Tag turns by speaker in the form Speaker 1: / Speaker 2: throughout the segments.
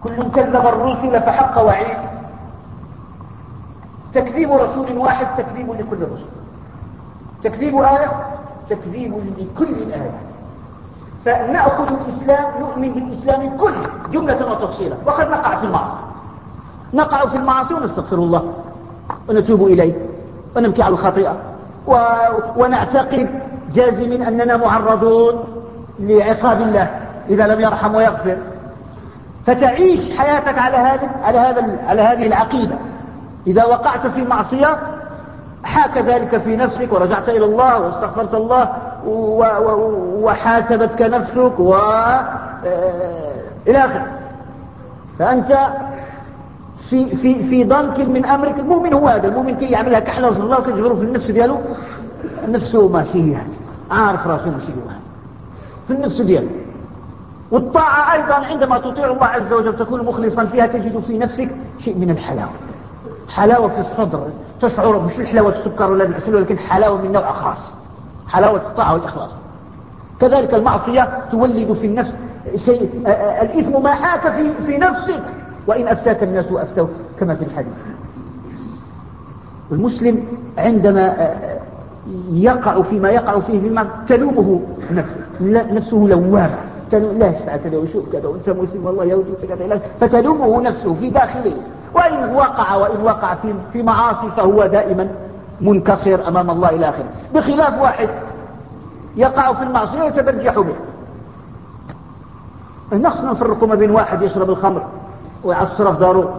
Speaker 1: كل كذب الرسل فحق وعيد. تكذيب رسول واحد تكذيب لكل رسول، تكذيب آية تكذيب لكل الآيات. فنأخذ الإسلام، نؤمن بالإسلام كله جملة وتفصيلا، وقد نقع في المعاصي، نقع في المعاصي ونستغفر الله ونتوب إليه ونبكي على الخطيئة ونعتقد جازمين أننا معرضون لعقاب الله إذا لم يرحم ويغفر. فتعيش حياتك على هذه العقيدة. إذا وقعت في معصية حاك ذلك في نفسك ورجعت إلى الله واستغفرت الله وحاسبتك نفسك إلى آخره. فأنت في ضنك من أمرك. المؤمن هو هذا، المؤمن كي يعملها كحلة صلى الله وكيجبره في النفس دياله، نفسه ماشي يعني عارف راسه ماشي في النفس دياله. والطاعة أيضا عندما تطيع الله عز وجل تكون مخلصا فيها، تجد في نفسك شيء من الحلاوة، حلاوة في الصدر، تشعر مش حلاوة السكر ولا العسل، ولكن حلاوة من نوع خاص، حلاوة الطاعة والإخلاص. كذلك المعصية تولد في النفس شيء، الإثم ما حاك في نفسك، وإن أفتاك الناس وأفتوك كما في الحديث. المسلم عندما يقع فيما يقع فيه بالمعصية تلومه نفسه لوامة، لا فعلت له شو كذا وانت مسلم والله يهودي كذا، فتلومه نفسه في داخله. وإن وقع في معاصي فهو دائما منكسر أمام الله إلى آخره، بخلاف واحد يقع في المعصية ويتبجح به. نخصنا نفرق ما بين واحد يشرب الخمر ويعصر في داره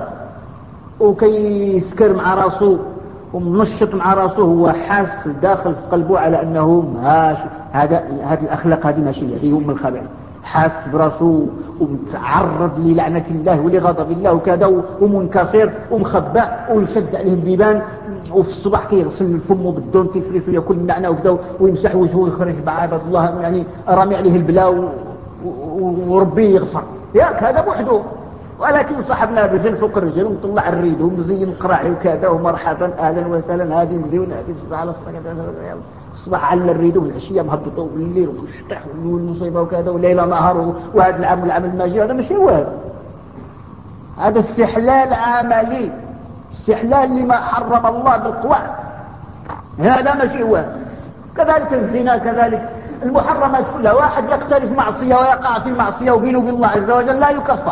Speaker 1: وكي يسكر مع راسه ومنشط مع راسه، هو حاس داخل في قلبه على أنه هذه الأخلاق هذه ماشي، هذه هم الخبائث، حاس براسه ومتعرض للعنة الله ولغضب الله وكذا، ومنكسر ومخبأ ويشد عليه البيبان، وفي الصباح كيغسل فمه بالدون تفريس ويأكل النعناع وكذا ويمسح وجهه ويخرج مع عباد الله يعني رامي عليه البلاء وربي يغفر ياك هذا بوحده. ولكن صاحبنا الرجل فوق الرجل ومطلع الريد ومزين قراعي وكذا ومرحبا اهلا وسهلا هذه مزيونه هذه صباح على الصباح على الريد والعشيه مهبطه والليل والشطح والمصيبه وكذا وليله نهار وهذا العام والعام الماجي. هذا ماشي هو، هذا استحلال عملي، استحلال لما حرم الله بالقوى، هذا ماشي هو. كذلك الزنا، كذلك المحرمات كلها. واحد يقترف معصيه ويقع في معصيه وبينه وبين الله عز وجل لا يكفر.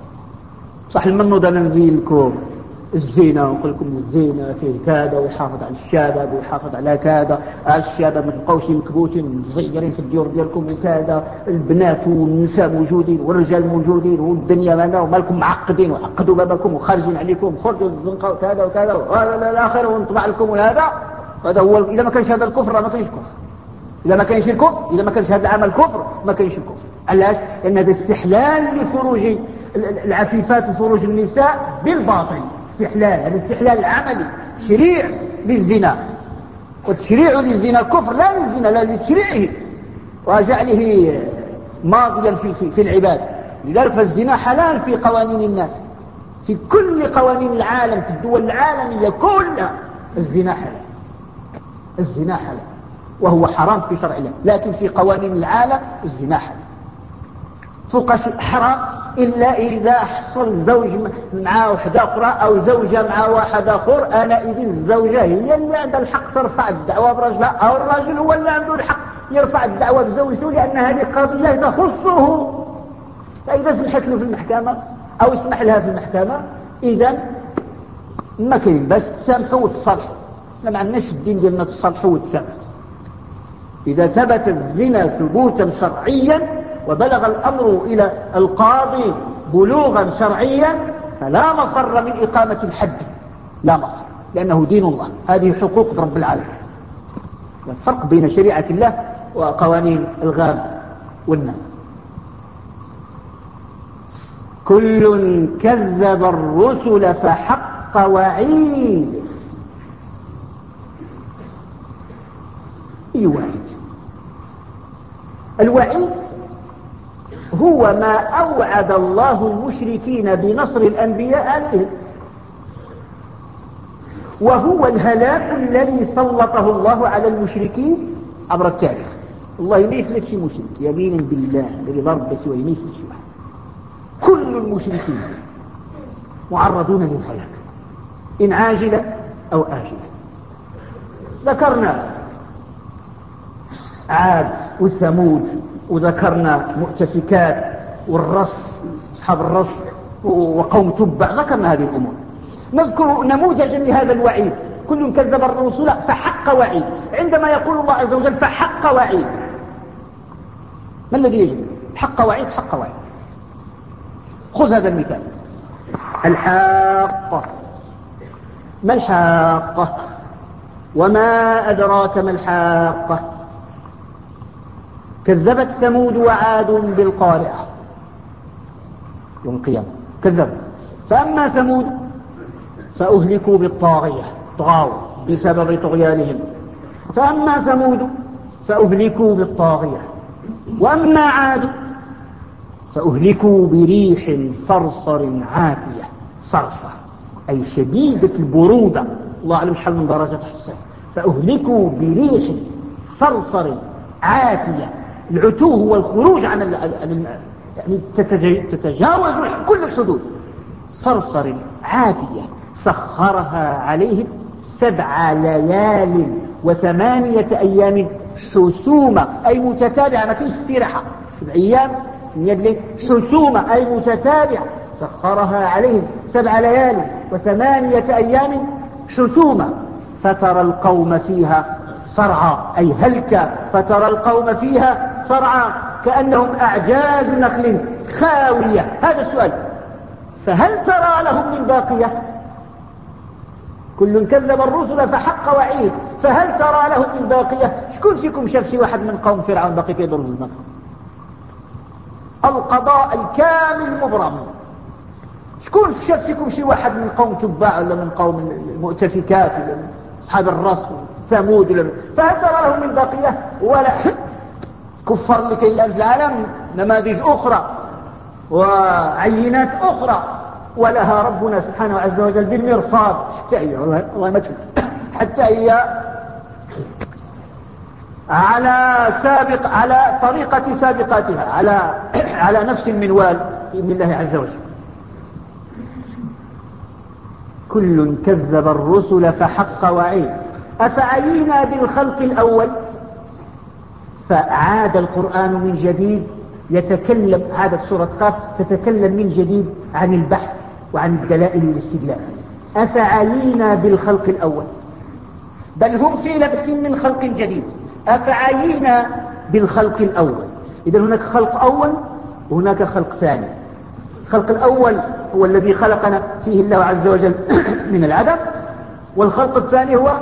Speaker 1: صح المنوض انا نزيل لكم الزنا ونقول لكم الزنا فيه كذا ويحافظ على الشباب ويحافظ على كذا، الشباب ما تبقاوش مكبوتين مزيرين في الديور ديالكم وكذا، البنات والنساء موجودين والرجال موجودين والدنيا ماذا ومالكم معقدين وعقدوا بابكم وخارجين عليكم خرجوا الزنقه وكذا وكذا والى الاخر ونطبع لكم هذا هو. اذا ما كانش هذا الكفر ما كاينش كفر، اذا ما كانش الكفر، اذا ما كانش هذا العمل كفر ما كانش الكفر. علاش؟ لان هذا استحلال لفروج العفيفات وفروج النساء بالباطل، استحلال، هذا استحلال العملي، تشريع للزنا، والتشريع للزنا كفر لا للزنا لا لتشريعه وجعله ماضيا في العباد. لذلك فالزنا حلال في قوانين الناس، في كل قوانين العالم، في الدول العالمية كلها الزنا حلال، الزنا حلال وهو حرام في شرع الله، لكن في قوانين العالم الزنا حلال فوق حرام إلا إذا حصل زوج مع واحدة أخرى أو زوجة مع واحد آخر، أنا إذن الزوجة هي اللي عندها الحق ترفع الدعوة برجلها، أو الرجل هو اللي عنده الحق يرفع الدعوة بزوجته، لأن هذه قضية تخصه. فإذا سمحت له في المحكمة أو اسمح لها في المحكمة إذن ما كاين، بس تسامحوا وتصالحوا. ما عندناش الدين ديالنا تصالحوا وتسامحوا. إذا ثبت الزنا ثبوتا شرعيا وبلغ الأمر إلى القاضي بلوغا شرعيا فلا مفر من إقامة الحد، لا مفر، لأنه دين الله، هذه حقوق رب العالمين. والفرق بين شريعة الله وقوانين الغاب والنام. كل كذب الرسل فحق وعيد. أي وعيد؟ الوعيد هو ما أوعد الله المشركين بنصر الأنبياء عليهم، وهو الهلاك الذي سلطه الله على المشركين عبر التاريخ. الله ما يفلت شي مشرك، يمينا بالله الذي ضرب سوى ما يفلت شي واحد. كل المشركين معرضون للهلاك إن عاجلا أو آجلا. ذكرنا عاد وثمود، وذكرنا مؤتفكات والرص، أصحاب الرص وقوم تبع، ذكرنا هذه الأمور. نذكر نموذجا لهذا الوعيد. كل كذب الرسل فحق وعيد. عندما يقول الله عز وجل فحق وعيد، ما الذي يجب؟ حق وعيد، حق وعيد. خذ هذا المثال. الحاقة. ما الحاقة؟ وما أدراك ما الحاقة؟ كذبت ثمود وعاد بالقارعة يوم القيامة، كذبوا. فأما ثمود فأهلكوا بالطاغية، طغاوا بسبب طغيانهم. فأما ثمود فأهلكوا بالطاغية. وأما عاد فأهلكوا بريح صرصر عاتية. صرصر أي شديدة البرودة، الله أعلم شحال من درجة تحت. فأهلكوا بريح صرصر عاتية. العتو هو الخروج عن يعني تتجاوز كل الحدود. صرصر عاتية سخرها عليهم 7 ليال و8 أيام حسومة أي متتابعة، ما كاينش استراحة. 7 أيام حسومة أي متتابعة. سخرها عليهم 7 ليال و8 أيام حسومة. فترى القوم فيها صرعى أي هلكا. فترى القوم فيها صرعى كأنهم أعجاز نخل خاوية. هذا السؤال، فهل ترى لهم من باقية؟ كل كذب الرسل فحق وعيد، فهل ترى لهم من باقية؟ شكون فيكم شاف شي واحد من قوم فرعون باقي كيضرب الزنقة؟ القضاء الكامل مبرم. شكون شاف فيكم شي واحد من قوم تباع ولا من قوم المؤتفكات ولا من أصحاب الرص ثمود ولا فهل ترى لهم من باقية؟ ولا كفر لكي الآن في العالم نماذج أخرى وعينات أخرى، ولها ربنا سبحانه عز وجل بالمرصاد حتى هي والله ما تفوت حتى هي على طريقة سابقاتها، على نفس المنوال بإذن الله عز وجل. كل كذب الرسل فحق وعيد. أفعينا بالخلق الأول؟ فعاد القرآن من جديد يتكلم، عادت سورة قاف تتكلم من جديد عن البحث وعن الدلائل والاستدلال. أفعينا بالخلق الأول؟ بل هم في لبس من خلق جديد. أفعينا بالخلق الأول؟ إذن هناك خلق أول وهناك خلق ثاني. الخلق الأول هو الذي خلقنا فيه الله عز وجل من العدم، والخلق الثاني هو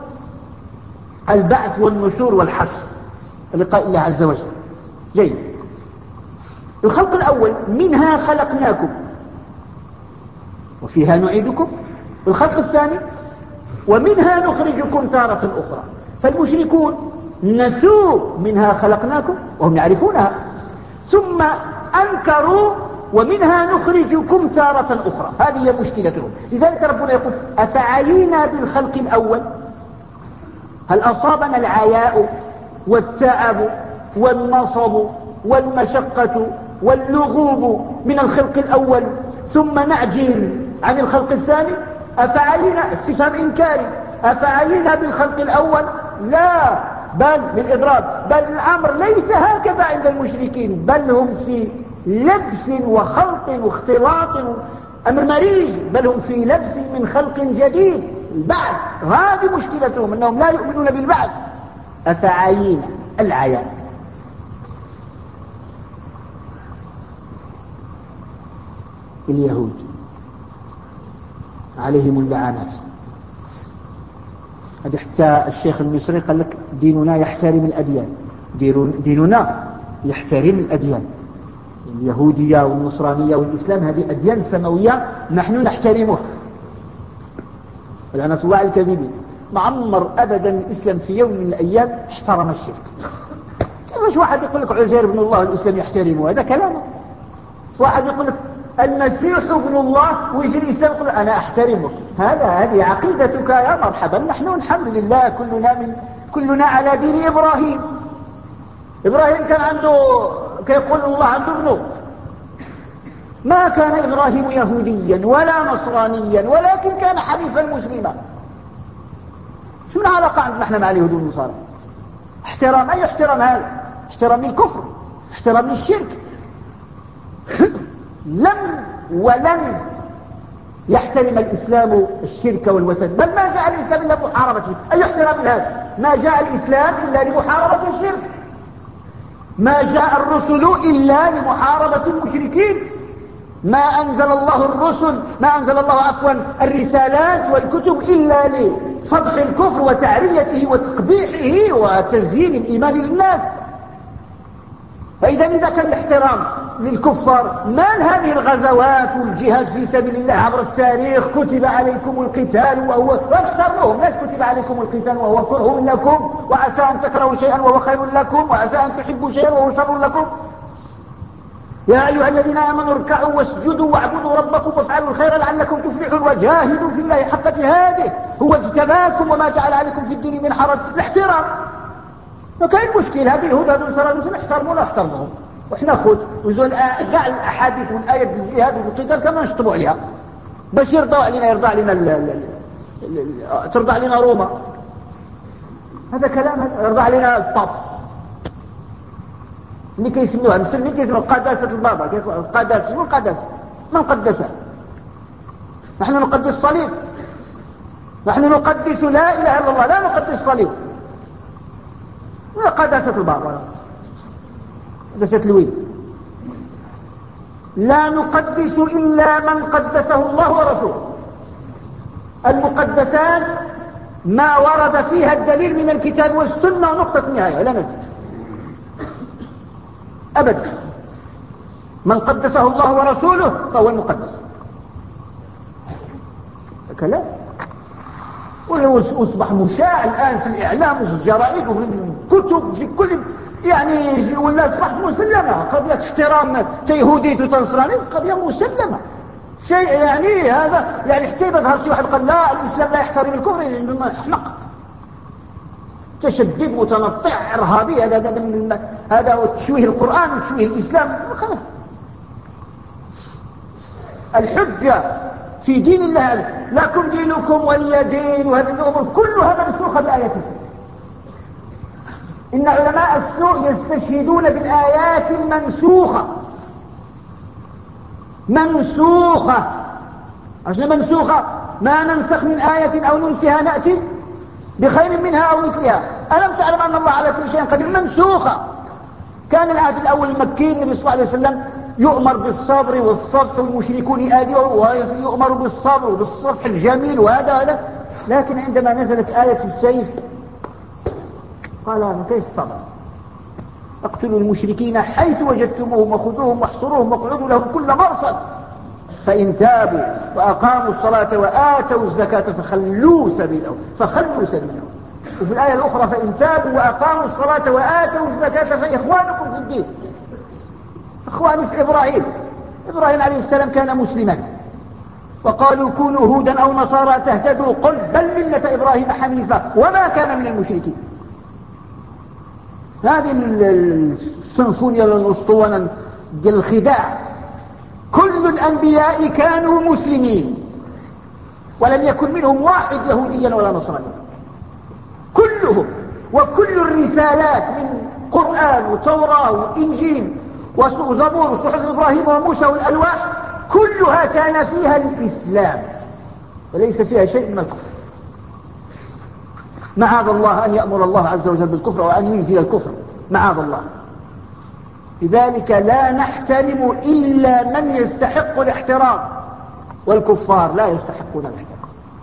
Speaker 1: البعث والنشور والحشر لقاء الله عز وجل. جيد. الخلق الأول منها خلقناكم وفيها نعيدكم. الخلق الثاني ومنها نخرجكم تارة أخرى. فالمشركون نسوا منها خلقناكم وهم يعرفونها، ثم أنكروا ومنها نخرجكم تارة أخرى. هذه هي مشكلتهم. لذلك ربنا يقول أفعينا بالخلق الأول؟ هل أصابنا العياء والتعب والنصب والمشقة واللغوب من الخلق الأول ثم نعجز عن الخلق الثاني؟ أفعينا استفهام إنكاري. أفعينا بالخلق الأول؟ لا، بل بالإضراب، بل الأمر ليس هكذا عند المشركين، بل هم في لبس وخلط واختلاط أمر مريج، بل هم في لبس من خلق جديد، البعث. هذه مشكلتهم أنهم لا يؤمنون بالبعث. أفعينا العيان. اليهود عليهم اللعنات. هذا حتى الشيخ المصري قال لك ديننا يحترم الأديان. ديننا يحترم الأديان، اليهودية والنصرانية والإسلام هذه أديان سماوية نحن نحترمها. لعنة الله على الكاذبين. ما عمر أبدا الإسلام في يوم من الأيام احترم الشرك. كيفاش واحد يقول لك عزير بن الله الإسلام يحترمه؟ هذا كلامه. واحد يقول لك المسيح ابن الله ويجي الإسلام يقول أنا أحترمه. هذه عقيدتك يا مرحبا. نحن الحمد لله كلنا على دين إبراهيم. إبراهيم كان عنده كيقول الله عنده ابنه ما كان إبراهيم يهوديا ولا نصرانيا ولكن كان حنيفا مسلما. شو العلاقة عندنا احنا مع اليهود والنصارى؟ احترام، أي احترام هذا؟ احترام للكفر، احترام للشرك. لم ولن يحترم الإسلام الشرك والوثن، بل ما جاء الإسلام إلا لمحاربة. أي احترام هذا؟ ما جاء الإسلام إلا لمحاربة الشرك، ما جاء الرسل إلا لمحاربة المشركين، ما أنزل الله عفوا الرسالات والكتب إلا لفضح الكفر وتعريته وتقبيحه وتزيين الإيمان للناس. فإذا كان الاحترام للكفار، ما هذه الغزوات والجهاد في سبيل الله عبر التاريخ؟ كتب عليكم القتال وهو واخترهم، ليش كتب عليكم القتال وهو كره لكم، وعسى أن تكرهوا شيئا وهو خير لكم، وعسى أن تحبوا شيئا وهو شر لكم. يا أيها الذين آمنوا اركعوا واسجدوا واعبدوا ربكم وافعلوا الخير لعلكم تفلحون وجاهدوا في الله حق جهاده هو اجتباكم وما جعل عليكم في الدين من حرج. الاحترام. وكاين مشكل، هذه اليهود هذو النصارى نحترموا ولا نحترمهم، وحنا خذ وزول كاع الاحاديث والايات الجهاد والقتال كما نشطبوا عليها باش يرضى علينا ترضى علينا روما. هذا كلام يرضى علينا الطاف اللي كيسموها المسلمين كيسموها قداسة البابا. القداسة، شنو القداسة؟ من قدسها؟ نحن نقدس الصليب، نحن نقدس لا إله إلا الله، لا نقدس الصليب. قداسة البابا، قداسة الوين؟ لا نقدس إلا من قدسه الله ورسوله. المقدسات ما ورد فيها الدليل من الكتاب والسنة ونقطة نهاية، لا نزيد أبدا. من قدسه الله ورسوله فهو المقدس. كلام وأصبح مشاع الآن في الإعلام وفي الجرائد وفي الكتب وفي كل، يعني ولا أصبح مسلمة. قضية احترام يهودي وتنصراني قضية مسلمة، شيء يعني هذا يعني حتى إذا ظهر شي واحد قال لا الإسلام لا يحترم الكفر، احمق تشدد متنطع إرهابي. هذا تشويه القرآن وتشويه الإسلام. خلاص الحجة في دين الله لكم دينكم ولي دين، وهذه الأمور كلها منسوخة بآيات السوء. إن علماء السوء يستشهدون بالآيات منسوخة. عشان منسوخة ما ننسخ من آية أو ننسها نأتي بخير منها أو مثلها. ألم تعلم أن الله على كل شيء قدير؟ منسوخة. كان العهد الأول المكي النبي صلى الله عليه وسلم يؤمر بالصبر والصفح والمشركون يآذوا ويؤمر بالصبر وبالصفح الجميل وهذا. لكن عندما نزلت آية السيف قال ما كيف الصبر؟ اقتلوا المشركين حيث وجدتموهم وخذوهم واحصروهم واقعدوا لهم كل مرصد فإن تابوا وأقاموا الصلاة وآتوا الزكاة فخلوا سبيلهم. وفي الآية الأخرى فإن تابوا وأقاموا الصلاة وآتوا الزكاة فإخوانكم في الدين. إخواني في إبراهيم عليه السلام كان مسلما، وقالوا كونوا هودا أو نصارى تهتدوا، قل بل ملة إبراهيم حنيفة وما كان من المشركين. هذه السنفونية الأسطوانة ديال الخداع. كل الأنبياء كانوا مسلمين ولم يكن منهم واحد يهوديا ولا نصرانيا، كلهم. وكل الرسالات من قرآن وتوراة وإنجيل وزبور وصحف إبراهيم وموسى والألواح كلها كان فيها الإسلام وليس فيها شيء من الكفر. معاذ الله أن يأمر الله عز وجل بالكفر وأن ينزل الكفر، معاذ الله. لذلك لا نحترم إلا من يستحق الاحترام، والكفار لا يستحقون الاحترام.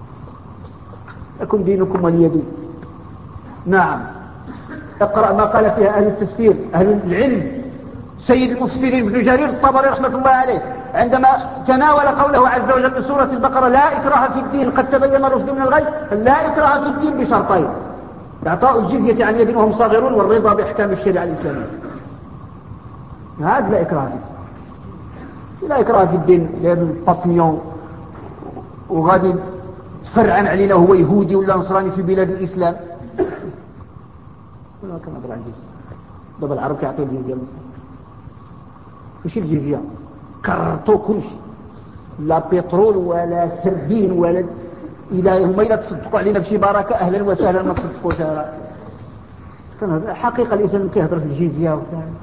Speaker 1: لكم دينكم ولي دين. نعم. اقرأ ما قال فيها أهل التفسير أهل العلم. سيد المفسرين ابن جرير الطبري رحمة الله عليه عندما تناول قوله عز وجل في سورة البقرة لا إكراه في الدين قد تبين الرشد من الغي، لا إكراه في الدين بشرطين: إعطاء الجزية عن يد وهم صاغرون والرضا بأحكام الشريعة الإسلامية. هذا لا إكراه فيه. لا إكراه في الدين لأن البطنيون وغادي تفرعن علينا هو يهودي ولا نصراني في بلاد الإسلام. ولا كان أدرى عن الجزية. دابا العرب كيعطيو الجزية مثلا، ماشي الجزية كرطوا كل شيء، لا بترول ولا سردين ولا هما إلا تصدقوا علينا بشي بركة أهلا وسهلا، ما تصدقوش. حقيقة الإنسان كيهضر في الجزية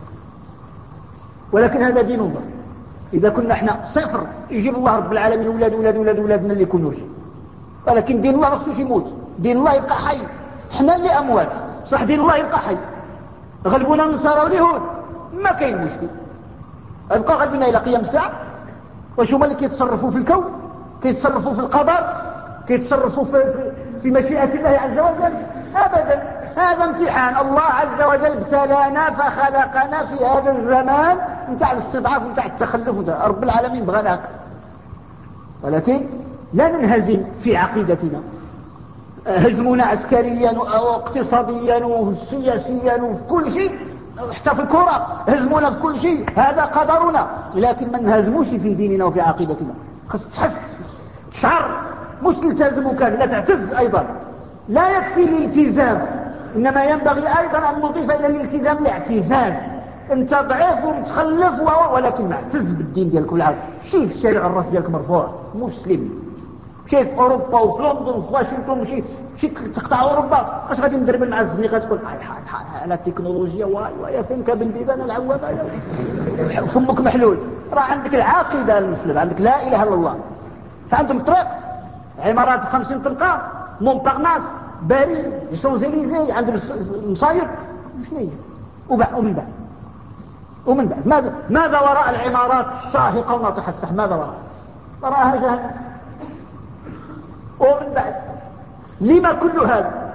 Speaker 1: ولكن هذا دين الله. إذا كنا احنا صفر يجيب الله رب العالمين ولادنا اللي يكونوا شيء، ولكن دين الله ما خصوش يموت، دين الله يبقى حي. احنا اللي أموات صح، دين الله يبقى حي. غلبونا النصارى واليهود ما كاين مشكل، يبقى غلبنا إلى قيام الساعة. واش هما اللي كيتصرفوا في الكون، كيتصرفوا في القدر، كيتصرفوا في مشيئة الله عز وجل؟ أبدا. هذا امتحان، الله عز وجل ابتلانا فخلقنا في هذا الزمان نتاع الاستضعاف ونتاع التخلف. رب العالمين بغانا هكا، ولكن لا ننهزم في عقيدتنا. هزمونا عسكريا واقتصاديا وسياسيا وفي كل شيء، حتى في الكرة هزمونا في كل شيء، هذا قدرنا، لكن ما نهزموش في ديننا وفي عقيدتنا. خص تحس تشعر، مش تلتزم وكان لا تعتز. أيضا لا يكفي الالتزام، إنما ينبغي أيضا أن نضيف إلى الالتزام الاعتزاز. أنت ضعيف ومتخلف ولكن معتز بالدين ديالك والعرض. شي في الشارع الراس ديالك مرفوع، مسلم. شي في أوروبا وفي لندن وفي واشنطن، شي تقطع أوروبا، اش غادي ندربل مع الزنيقة تقول على التكنولوجيا ويا فين كابن ديبان العوامة فمك محلول. راه عندك العقيدة المسلم، عندك لا إله إلا الله. فعندهم طريق، عمارات 50 طلقة، مونبارناس، باريس، شونزيليزي، عندهم المصايب. شنو هي؟ ومن بعد ماذا وراء العمارات الشاهقة وناطحة السحب؟ ماذا وراءها؟ جهنم. ومن بعد لما كل هذا؟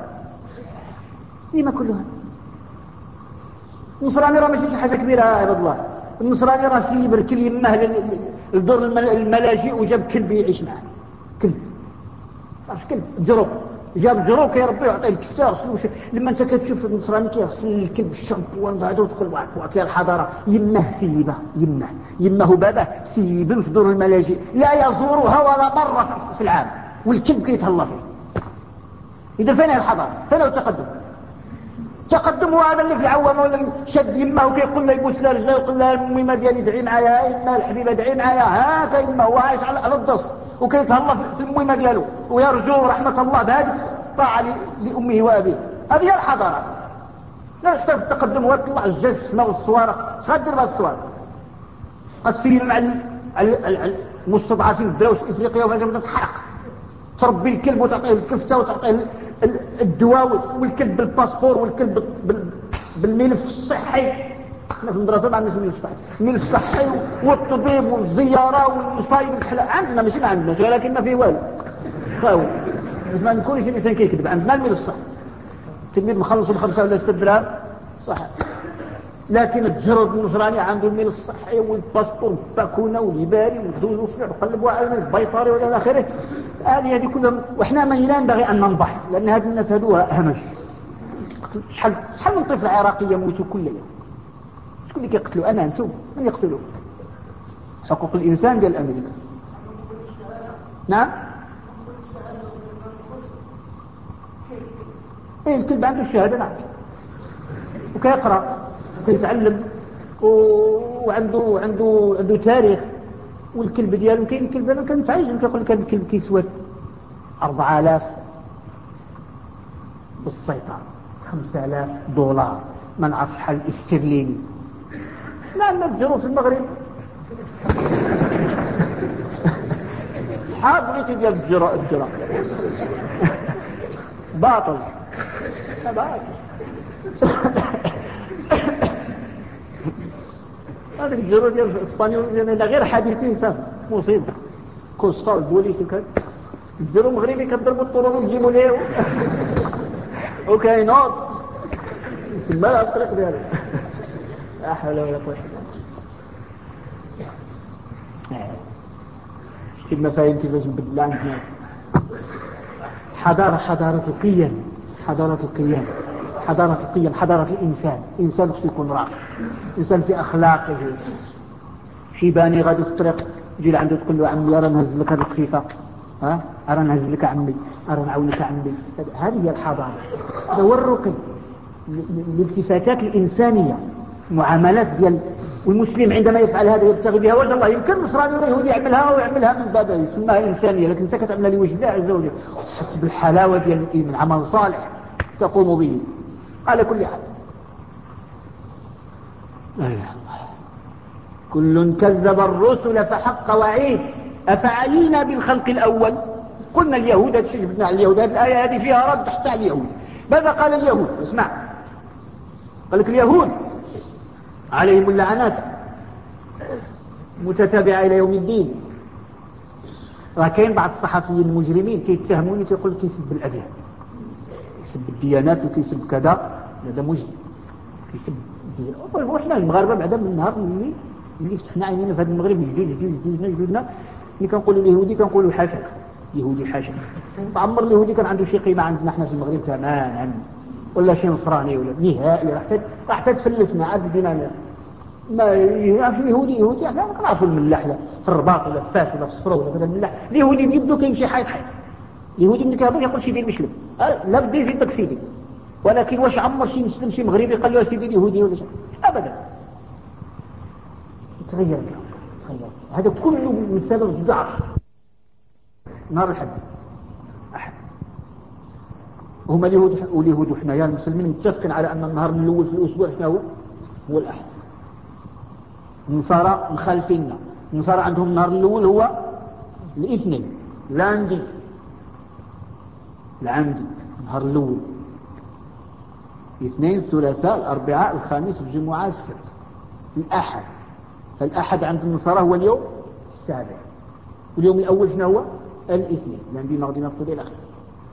Speaker 1: النصراني راه ماشي شي حاجة كبيرة يا عباد الله. النصراني راه سيب الكل يمه لدور الملاجئ وجاب كلب يعيش معاه. كلب جروب، جاب جروب كيربيه ويعطيه الكسار. لما انت كتشوف النصراني كيغسل الكلب الشامبوان هذا وتقول واك يا الحضاره. يمه وباباه سيبن في دور الملاجئ لا يزورها ولا مره في العام، والكلب كيتهلا فيه. اذا فين الحضاره؟ فين تقدم هذا اللي في العوامه ولا شد يمه وكيقول له يبوس لها رجلها ويقول لها الميمه ديالي ادعي معايا، يما الحبيبه ادعي معايا. هاكا يما هو عايش على الدص وكيتهلا في الميمه ديالو ويرجو رحمه الله بهذه الطاعه لامه وابيه. هذه هي الحضاره. لا يحسب التقدم هو طلع الجاز السماء والصوارق. غدير بهذه الصوارق؟ غتسير مع المستضعفين الدراوش افريقيا وهذا بدا تحرق. تربي الكلب وتعطيه الكفته وتعطيه الدواء، والكلب بالباسبور، والكلب بالملف الصحي. احنا في المدرسه ما عندناش الملف الصحي والطبيب والزياره والمصايب الحلا عندنا، ماشي ما عندناش، ولكن ما فيه والو. خاوي ما نكونش الانسان كيكذب. عندنا الملف الصحي، التلميذ مخلص ب5 ولا 6 دراهم صح، لكن الجرد النصراني عنده الملف الصحي والباسبور والباكونه واليباري والدوز والصفع وقلبوا على البيطاري والى اخره. هذه كلها، وإحنا ما ينبغي أن ننضح، لأن هذه الناس هذوها همج. شحال من طفل عراقي يموتوا كل يوم؟ شكون اللي كيقتلوا؟ أنا أنتم من يقتلوا؟ حقوق الإنسان ديال أمريكا. نعم. إيه الكلب عنده الشهادة، نعم، وكيقرأ وكيتعلم وعنده تاريخ. والكلب ديالو كاين الكلب انا كنتعجب كيقول لك هذا الكلب كيسوى 4000 بالسيطره، 5000 دولار، ما نعرف شحال استرليني. لا تجروا في المغرب شحال بغيتي ديال الجرا باطل. هذاك الجرو ديال الاسبانيول ديالنا غير حديثين صافي مصيبه. كوستا والبوليس وكذا. الجرو مغربي كضربوا الطرق وتجيبوا ليه وكاينوض تما الطريق ديالو. لا حول ولا قوه. شتي المفاهيم كيفاش مبدله عندنا. حضاره القيم، حضاره الانسان خصو يكون راقي، انسان في اخلاقه. شيباني غادي في الطريق يجي لعنده تقول له عمي راه نهز لك هذه الخفيفه، راه نهز لك عمي، راه نعاونك عمي. هذه هي الحضاره، هذا هو الرقي. الالتفاتات الانسانيه، معاملات ديال والمسلم عندما يفعل هذا يبتغي بها وجه الله. يمكن النصراني ولا يهودي يعملها ويعملها من باب يسمىها إنسانية، لكن أنت كتعملها لوجه الله عز وجل وتحس بالحلاوة ديال الإيمان، عمل صالح تقوم به على كل حال. كل كذب الرسل فحق وعيد أفعينا بالخلق الأول. قلنا اليهود هذا الشيء جبنا على اليهود، هذه الآية هذه فيها رد حتى على اليهود. ماذا قال اليهود؟ اسمع، قال لك اليهود عليهم اللعنات متتابعة إلى يوم الدين. راه كاين بعض الصحفيين المجرمين كيتهموني كيقول لك كيسب الأديان، كيسب الديانات وكيسب كذا، هذا مجرم كيسب الديانات. وحنا المغاربة بعدا من النهار اللي فتحنا عينينا في هذا المغرب جدودنا اللي كنقولوا اليهودي كنقولوا حاشا يهودي حاشا. عمر اليهودي كان عنده شي قيمة عندنا احنا في المغرب تماما، ولا شي نصراني ولا نهائي. راح تتفلسنا عاد بدينا ما يعرف اليهودي احنا كنعرفوا الملاح في الرباط ولا في فاس ولا في الصفرة ولا كذا. الملاح اليهودي بيدو كيمشي حيط اليهودي ملي كيهضر يقول شي دير مشلب لا بدي يزيدك سيدي، ولكن واش عمر شي مسلم شي مغربي قال له سيدي اليهودي ولا شيء ابدا. تغير هذا كله من سبب الضعف. نهار الحد أحد هما اليهود واليهود وحنايا المسلمين متفقين على أن النهار الأول في الأسبوع شنو هو الأحد. النصارى مخالفيننا، النصارى عندهم النهار الأول هو الاثنين، العندي النهار الأول الاثنين الثلاثاء الأربعاء الخميس الجمعة السبت الأحد. فالأحد عند النصارى هو اليوم السابع، واليوم الأول شنو هو الاثنين، العندي مغدي نفطر إلى آخره.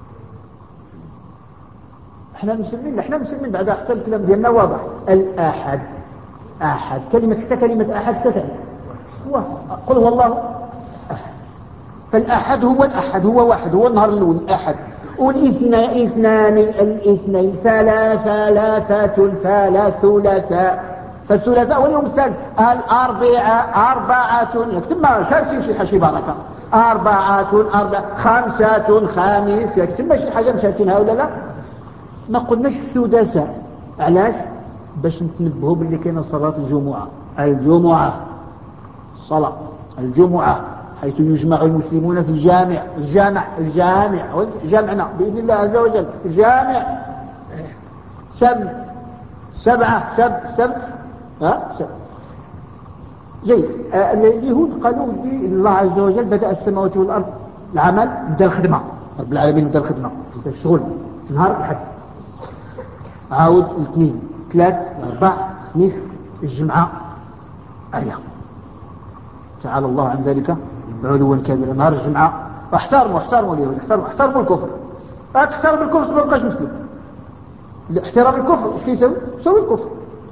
Speaker 1: احنا مسلمين بعد حتى الكلام ديالنا واضح. الأحد أحد حتى كلمة أحد كتب قل هو الله أحد. فالأحد هو الأحد هو واحد، هو النهار الأول الأحد. الاثنين ثلاثة ثلاثاء. فالثلاثاء هو اليوم الثالث. الأربعاء أربعة، يكتب ما شاركين شي حاجة بركة. أربعة خمسة خامس، يكتب ما شي حاجة مشاركينها ولا لا. ما قلناش السداساء، علاش؟ باش نتنبهوا باللي كاينه صلاة الجمعة صلاة الجمعة حيث يجمع المسلمون في الجامع جامعنا بإذن الله عز وجل. الجامع سبت جيد. اليهود قالوا الله عز وجل بدأ السماوات والأرض العمل، بدأ الخدمة، رب العالمين بدأ الخدمة، بدأ الشغل نهار الأحد، عاود الاثنين ثلاث أربع خميس الجمعة أيام. تعالى الله عن ذلك علوا كبيرا. نهار الجمعة احترموا اليهود، احترموا الكفر. لا تحترم الكفر ما بقاش مسلم. احترام الكفر ايش كيسوي؟ يسوي الكفر.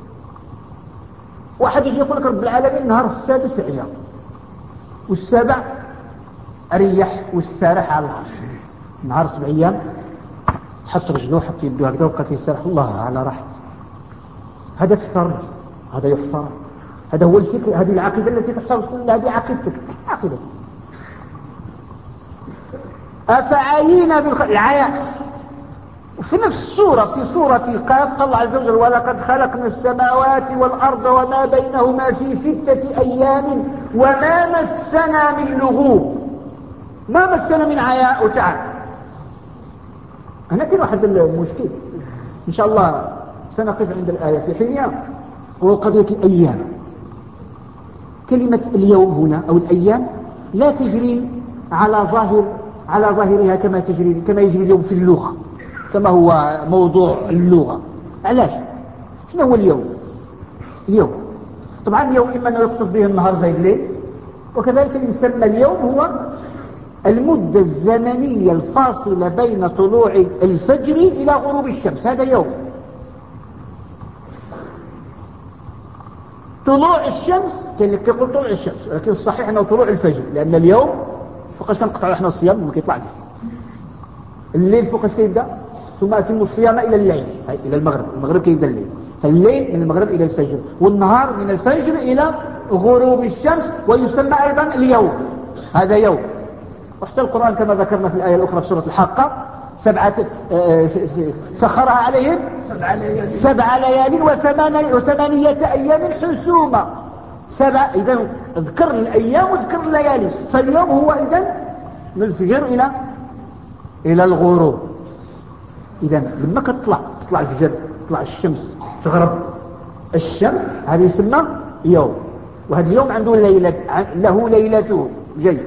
Speaker 1: واحد يجي يقول لك رب العالمين نهار السادس عيا والسابع ريح والسارح على العرش. نهار 7 أيام حط رجله حط يده هكذا وبقى يسرح الله على راحته. هذا تحترم، هذا يحترم، هذا هو الفكر، هذه العقيدة التي تحترم. كل هذه عقيدتك عقيدة. أفعينا العياء في نفس السورة، في سورة قاف قال الله عز وجل ولقد خلقنا السماوات والأرض وما بينهما في 6 أيام وما مسنا من لغوب، ما مسنا من عياء. تعالى هنا كاين واحد المشكل إن شاء الله سنقف عند الآية في حينها، وهو قضية الأيام. كلمة اليوم هنا أو الأيام لا تجري على ظاهرها كما يجري اليوم في اللغة، كما هو موضوع اللغة. علاش؟ شنو هو اليوم؟ طبعا اليوم إما أنه يقصد به النهار زي الليل، وكذلك يسمى اليوم هو المدة الزمنية الفاصلة بين طلوع الفجر إلى غروب الشمس، هذا يوم. طلوع الشمس كاين اللي يقول طلوع الشمس، لكن الصحيح أنه طلوع الفجر، لأن اليوم فوقاش كنقطعوا احنا الصيام ما كيطلعش. الليل فوقاش كيبدا؟ ثم أتموا الصيام إلى الليل، إلى المغرب كيبدا الليل من المغرب إلى الفجر، والنهار من الفجر إلى غروب الشمس، ويسمى أيضا اليوم، هذا يوم. وحتى القرآن كما ذكرنا في الآية الأخرى في سورة الحاقة سخرها عليهم 7 ليال و8 أيام حسوما. 7. إذن اذكر الأيام واذكر الليالي. فاليوم هو إذن من الفجر إلى الغروب. إذن لما تطلع الفجر، تطلع الشمس، تغرب الشمس، هذا يسمى يوم. وهذا اليوم عنده له ليلته. جيد.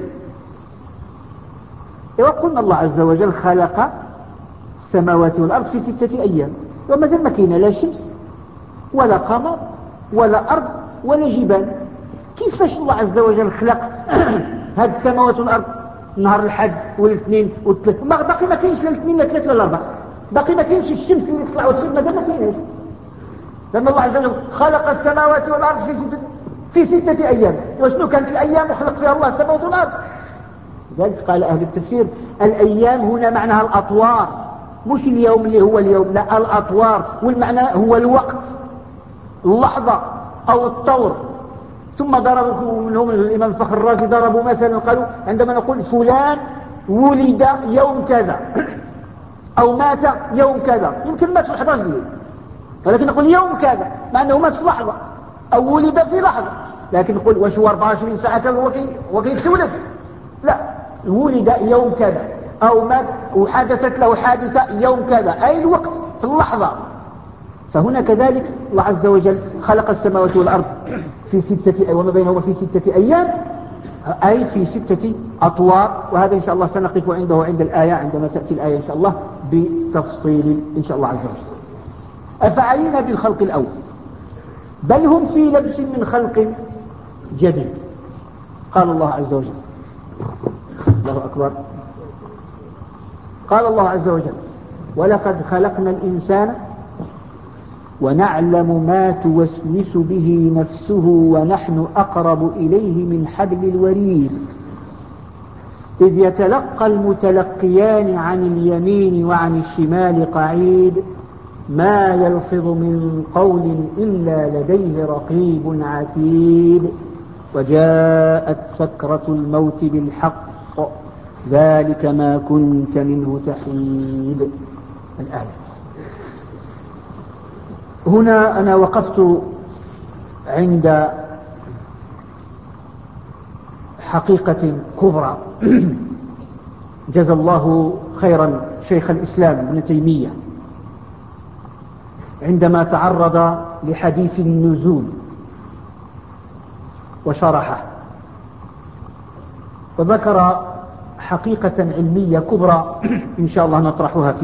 Speaker 1: وقلنا الله عز وجل خلق السماوات والأرض في 6 أيام، وما زال ما كاين لا شمس ولا قمر ولا أرض ولا جبال. كيفاش الله عز وجل خلق هذه السماوات والأرض نهار الحد والاثنين والثلاث؟ باقي ما كاينش لا الاثنين لا الثلاث لا الأربع، باقي ما كاينش الشمس اللي تطلع وتغيب، مازال ما كايناش. لأن الله عز وجل خلق السماوات والأرض في 6 أيام. وشنو كانت الأيام وخلق فيها الله السماوات والأرض؟ لذلك قال أهل التفسير الأيام هنا معناها الأطوار، مش اليوم اللي هو اليوم، لا الأطوار. والمعنى هو الوقت، اللحظة أو الطور. ثم ضربوا منهم الإمام الفخر الرازي ضربوا مثلا، قالوا عندما نقول فلان ولد يوم كذا أو مات يوم كذا، يمكن مات في 11 ليل، ولكن نقول يوم كذا مع أنه مات في لحظة أو ولد في لحظة. لكن نقول واش هو 24 ساعة كان هو كيتولد؟ لا، ولد يوم كذا أو مات وحدثت له حادثة يوم كذا، أي الوقت في اللحظة. فهنا كذلك الله عز وجل خلق السماوات والأرض في 6 وما بينهما في 6 أيام، أي في 6 أطوار. وهذا إن شاء الله سنقف عنده عند الآية، عندما تأتي الآية إن شاء الله بتفصيل إن شاء الله عز وجل. أفعينا بالخلق الأول بل هم في لبس من خلق جديد. قال الله عز وجل، الله أكبر، قال الله عز وجل ولقد خلقنا الإنسان ونعلم ما توسوس به نفسه ونحن أقرب إليه من حبل الوريد إذ يتلقى المتلقيان عن اليمين وعن الشمال قعيد ما يلفظ من قول إلا لديه رقيب عتيد وجاءت سكرة الموت بالحق ذلك ما كنت منه تحيد. الآية هنا أنا وقفت عند حقيقة كبرى جزى الله خيرا شيخ الإسلام ابن تيمية عندما تعرض لحديث النزول وشرحه وذكر حقيقة علمية كبرى إن شاء الله نطرحها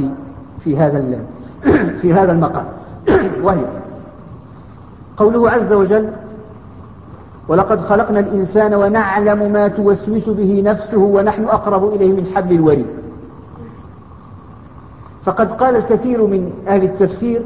Speaker 1: في هذا المقام، وهي قوله عز وجل ولقد خلقنا الإنسان ونعلم ما توسوس به نفسه ونحن أقرب إليه من حبل الوريد. فقد قال الكثير من أهل التفسير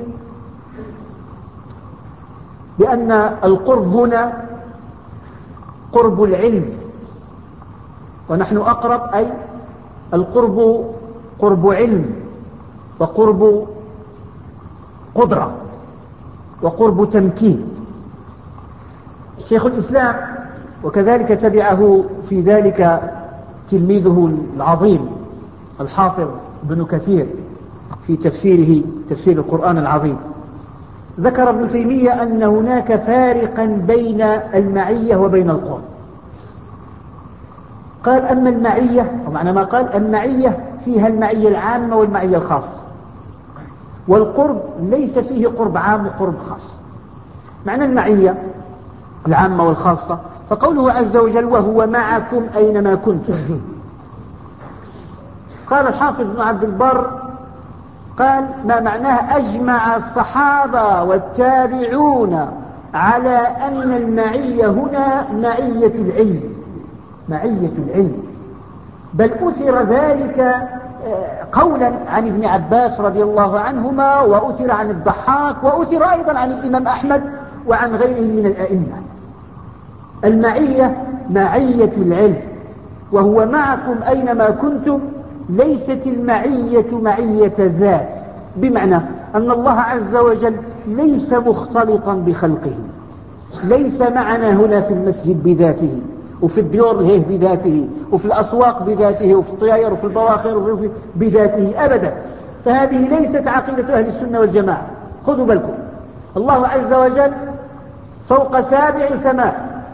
Speaker 1: بأن القرب هنا قرب العلم، ونحن أقرب أي القرب قرب علم وقرب قدرة وقرب تمكين. شيخ الإسلام وكذلك تبعه في ذلك تلميذه العظيم الحافظ ابن كثير في تفسير القرآن العظيم، ذكر ابن تيمية أن هناك فارقا بين المعية وبين القرب. قال أما المعية، ومعنى ما قال المعية فيها المعية العامة والمعية الخاصة، والقرب ليس فيه قرب عام وقرب خاص. معنى المعية العامة والخاصة فقوله عز وجل وهو معكم أينما كنتم. قال الحافظ ابن عبد البر قال ما معناه أجمع الصحابة والتابعون على أن المعية هنا معية العلم، بل أثر ذلك قولا عن ابن عباس رضي الله عنهما، وأثر عن الضحاك، وأثر أيضا عن الإمام أحمد وعن غيرهم من الأئمة. المعية معية العلم، وهو معكم أينما كنتم، ليست المعية معية ذات، بمعنى أن الله عز وجل ليس مختلطا بخلقه، ليس معنا هنا في المسجد بذاته، وفي الديور هيه بذاته، وفي الأسواق بذاته، وفي الطيار وفي البواخر بذاته أبدا. فهذه ليست عقيدة أهل السنة والجماعة. خذوا بالكم، الله عز وجل فوق 7 سماء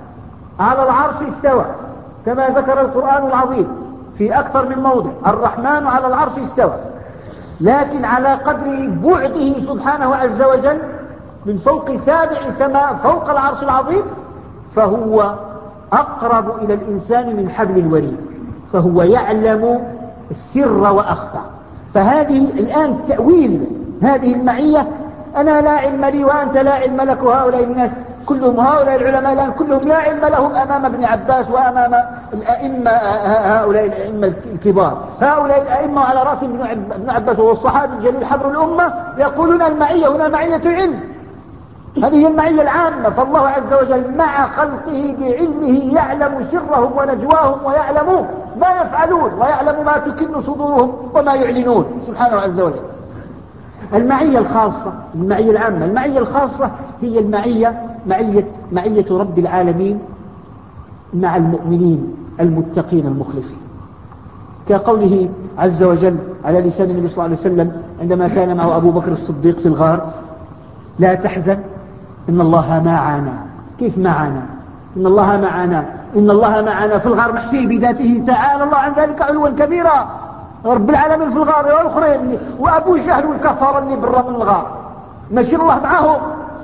Speaker 1: على العرش استوى كما ذكر القرآن العظيم في أكثر من موضع، الرحمن على العرش استوى، لكن على قدر بعده سبحانه عز وجل من فوق 7 سماء فوق العرش العظيم، فهو أقرب إلى الإنسان من حبل الوريد، فهو يعلم السر وأخفى. فهذه الآن تأويل هذه المعية، أنا لا علم لي وأنت لا علم لك، وهؤلاء الناس كلهم، هؤلاء العلماء الآن كلهم لا علم لهم أمام ابن عباس وأمام الأئمة، هؤلاء الأئمة الكبار، هؤلاء الأئمة على رأس ابن عباس وهو الصحابي الجليل حبر الأمة، يقولون المعية هنا معية علم، هذه هي المعية العامة. فالله عز وجل مع خلقه بعلمه يعلم سرهم ونجواهم، ويعلم ما يفعلون، ويعلم ما تكن صدورهم وما يعلنون سبحانه عز وجل. المعية الخاصة، المعية العامة، المعية الخاصة هي معية رب العالمين مع المؤمنين المتقين المخلصين، كقوله عز وجل على لسان النبي صلى الله عليه وسلم عندما كان معه أبو بكر الصديق في الغار: لا تحزن إن الله معنا. كيف معنا؟ إن الله معنا، إن الله معنا في الغار محفي بذاته تعالى الله عن ذلك علوا كبيرا، رب العالمين في الغار والآخرين، وأبو جهل والكفار اللي برا من الغار، ماشي الله معهم.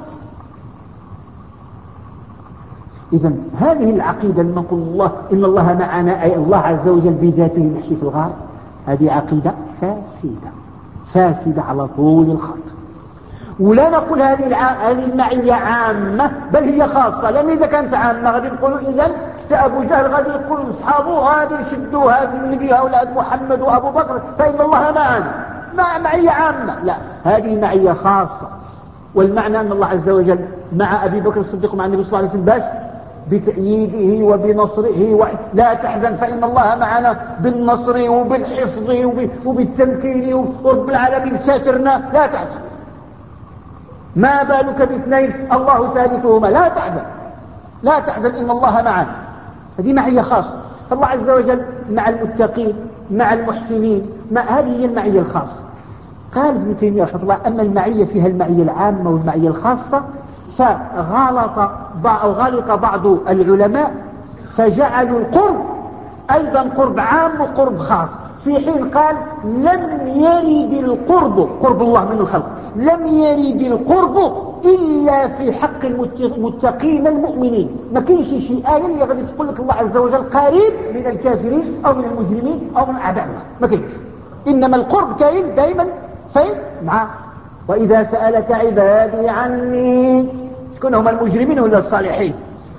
Speaker 1: إذن هذه العقيدة لما نقول الله إن الله معنا، أي الله عز وجل بذاته محشي في الغار، هذه عقيدة فاسدة على طول الخط. ولا نقول هذه المعية عامة، بل هي خاصة، لأن إذا كانت عامة غادي نقولوا إذن أبو جهل غادي يقول أصحابه هذا يشدوا هذا النبي أولاد محمد وأبو بكر فإن الله معنا، معية عامة. لا، هذه معية خاصة. والمعنى أن الله عز وجل مع أبي بكر الصديق ومع النبي صلى الله عليه وسلم باش بتأييده وبنصره، لا تحزن فإن الله معنا بالنصر وبالحفظ وبالتمكين، ورب العالمين ساترنا، لا تحزن. ما بالك باثنين الله ثالثهما، لا تحزن إن الله معنا. هذه معية خاصة. فالله عز وجل مع المتقين مع المحسنين، هذه هي المعية الخاصة. قال ابن تيمية رحمه الله: أما المعية فيها المعية العامة والمعية الخاصة، فغلط بعض العلماء فجعلوا القرب أيضا قرب عام وقرب خاص، في حين قال لم يرد القرب، قرب الله من الخلق، لم يرد القرب إلا في حق المتقين المؤمنين. ما كاينش شي آية اللي غادي تقول لك الله عز وجل قريب من الكافرين أو من المجرمين أو من أعداء الله، ما كاينش. إنما القرب كاين دائما فين؟ مع وإذا سألك عبادي عني، شكون هم المجرمين ولا الصالحين؟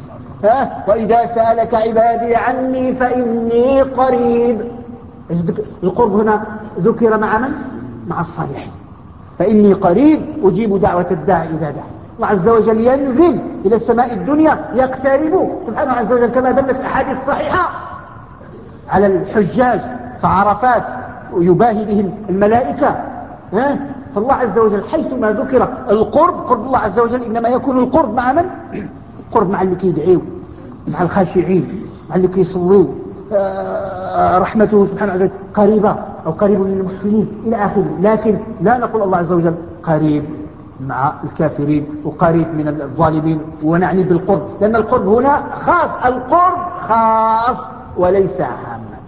Speaker 1: وإذا سألك عبادي عني فإني قريب. القرب هنا ذكر مع من؟ مع الصالحين. فإني قريب أجيب دعوة الداعي إذا دعا. الله عز وجل ينزل إلى السماء الدنيا يقترب سبحانه عز وجل كما دلت الأحاديث الصحيحة على الحجاج فعرفات ويباهي بهم الملائكة. فالله عز وجل حيثما ذكر القرب، قرب الله عز وجل إنما يكون القرب مع من؟ القرب مع اللي كيدعيو، مع الخاشعين، مع اللي كيصلوا، رحمته سبحانه وتعالى قريبة أو قريب للمحسنين إلى آخره. لكن لا نقول الله عز وجل قريب مع الكافرين وقريب من الظالمين ونعني بالقرب، لأن القرب هنا خاص، القرب خاص وليس عاما.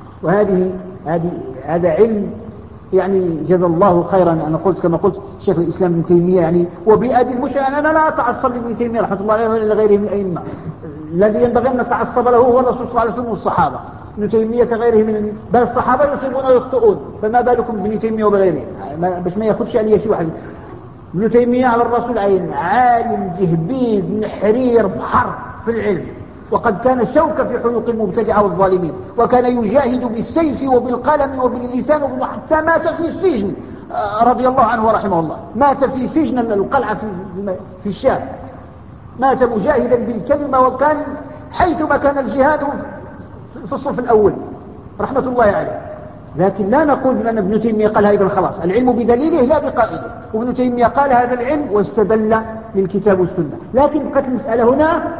Speaker 1: هذا علم يعني جزا الله خيرا. أنا قلت كما قلت شيخ الإسلام ابن تيمية يعني وبأدي المشكلة، أنا لا أتعصب لابن تيمية رحمة الله عليه ولا لغيره من الأئمة، الذي ينبغي أن نتعصب له هو الرسول صلى الله عليه وسلم والصحابة. ابن تيمية كغيره من بل الصحابة يصيبون ويخطئون، فما بالكم بابن تيمية وبغيره، باش ما ياخذش عليه شي واحد. ابن تيمية على الرسول عين، عالم جهبيب نحرير بحر في العلم، وقد كان شوكة في حلوق المبتدعة والظالمين، وكان يجاهد بالسيف وبالقلم وباللسان حتى مات في السجن رضي الله عنه ورحمه الله. مات في سجن القلعة في الشام، مات مجاهدا بالكلمة، وكان حيثما كان الجهاد في الصف الأول رحمة الله عليه. لكن لا نقول بأن ابن تيمية قال هذا خلاص، العلم بدليله لا بقائله، وابن تيمية قال هذا العلم واستدل للكتاب والسنة. لكن بقت المسألة هنا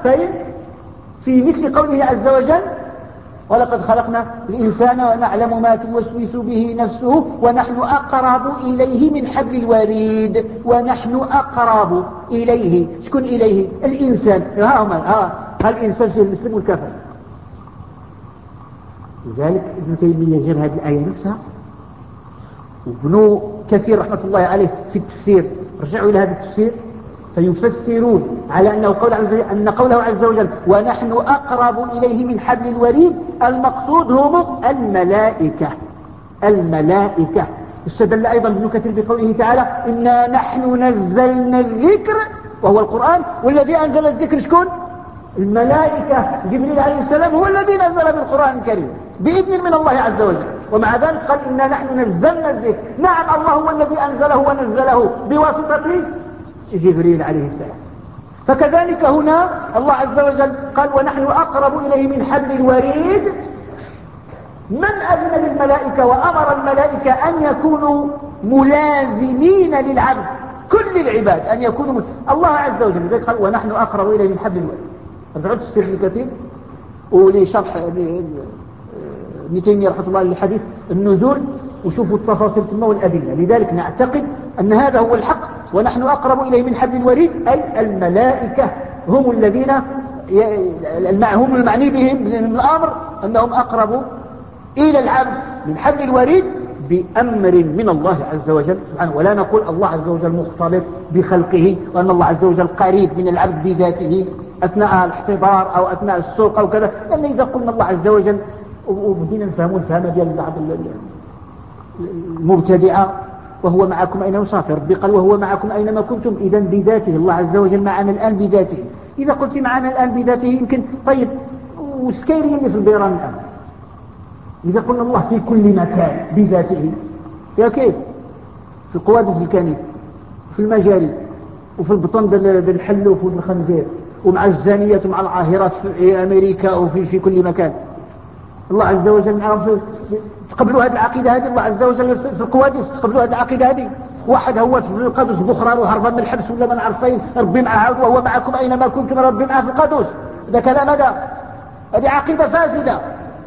Speaker 1: في مثل قوله عز وجل: ولقد خلقنا الإنسان ونعلم ما توسوس به نفسه ونحن أقرب إليه من حبل الوريد. ونحن أقرب إليه، شكون إليه؟ الإنسان. قال الإنسان فيه المسلم والكافر. لذلك ابن تيمية جاب هذه الآية نفسها، وابن كثير رحمة الله عليه في التفسير رجعوا إلى هذا التفسير فيفسرون على أن قوله عز وجل ونحن أقرب إليه من حبل الوريد المقصود هم الملائكة. استدل أيضا ابن كثير بقوله تعالى إنا نحن نزلنا الذكر وهو القرآن والذي أنزل الذكر شكون؟ الملائكة. جبريل عليه السلام هو الذي نزل بالقرآن الكريم بإذن من الله عز وجل، ومع ذلك قال إنا نحن نزلنا الذكر. نعم الله هو الذي أنزله ونزله بواسطة جبريل عليه السلام. فكذلك هنا الله عز وجل قال ونحن أقرب إليه من حبل الوريد. من أذن للملائكة وأمر الملائكة أن يكونوا ملازمين للعبد، كل العباد أن يكونوا الله عز وجل. لذلك قال ونحن أقرب إليه من حبل الوريد. رجعوا تفسير ابن كثير ولشرح ابن تيمية رحمة الله للحديث النزول وشوفوا التفاصيل ثم والأدلة. لذلك نعتقد أن هذا هو الحق، ونحن أقرب إليه من حبل الوريد أي الملائكة هم الذين هم المعني بهم من الأمر أنهم أقرب إلى العبد من حبل الوريد بأمر من الله عز وجل سبحانه. ولا نقول الله عز وجل مختلط بخلقه وأن الله عز وجل قريب من العبد بذاته أثناء الاحتضار أو أثناء السوق أو كذا، لأن إذا قلنا الله عز وجل وبدينا نفهمون الفهم ديال بعض المبتدعة وهو معكم أين يسافر. ربي قال وهو معكم أينما كنتم، إذن بذاته الله عز وجل معنا الآن بذاته. إذا قلت معنا الآن بذاته يمكن طيب والسكيري اللي في البيران الآن إذا قلنا الله في كل مكان بذاته يا كيف؟ في القوادس الكنيف وفي المجاري وفي البطن ديال الحلوف والخنزير ومع الزانيات ومع العاهرات في أمريكا وفي كل مكان. الله عز وجل معهم. تقبلوا هذه العقيدة هذه الله عز وجل في القوادس؟ تقبلوا هذه العقيدة هذه؟ واحد هو في القدس بخران وهربان من الحبس ولا من عرفين ربي معه وهو معكم أينما كنتم ربي معه في القدس. هذا كلام هذه عقيدة فاسدة.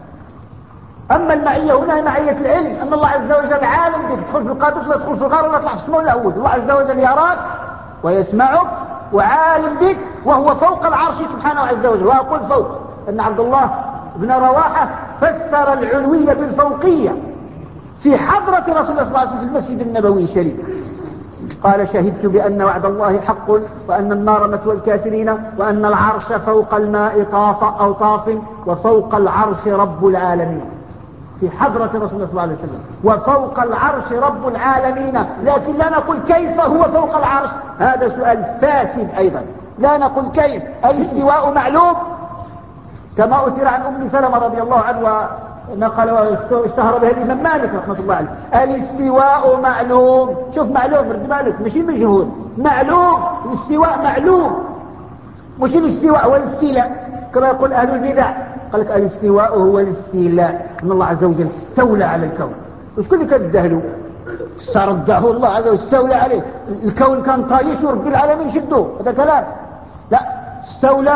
Speaker 1: أما المعية هنا معية العلم، أن الله عز وجل عالم بك تدخل في القدس ولا تدخل في الغار ولا تطلع في السماء ولا أول. الله عز وجل يراك ويسمعك وعالم بك وهو فوق العرش سبحانه عز وجل. وأقول فوق أن عبد الله بن رواحة فسر العلوية بالفوقية في حضرة رسول الله صلى الله عليه وسلم في المسجد النبوي الشريف. قال شهدت بأن وعد الله حق وأن النار مثوى الكافرين وأن العرش فوق الماء طاف وفوق العرش رب العالمين. في حضرة رسول الله صلى الله عليه وسلم وفوق العرش رب العالمين. لكن لا نقول كيف هو فوق العرش، هذا سؤال فاسد أيضا. لا نقول كيف. الاستواء معلوم كما أثر عن أم سلمة رضي الله عنه ونقل واشتهر به الإمام مالك رحمة الله عليه. الاستواء معلوم. شوف معلوم رد بالك ماشي مجهول، معلوم. الاستواء معلوم، مش الاستواء هو الاستيلاء كما يقول أهل البدع. قال لك الاستواء هو الاستيلاء، أن الله عز وجل استولى على الكون. وشكون اللي كدهلو؟ استرده الله عز وجل استولى عليه. الكون كان طايش ورب العالمين شدوه، هذا كلام. لا، استولى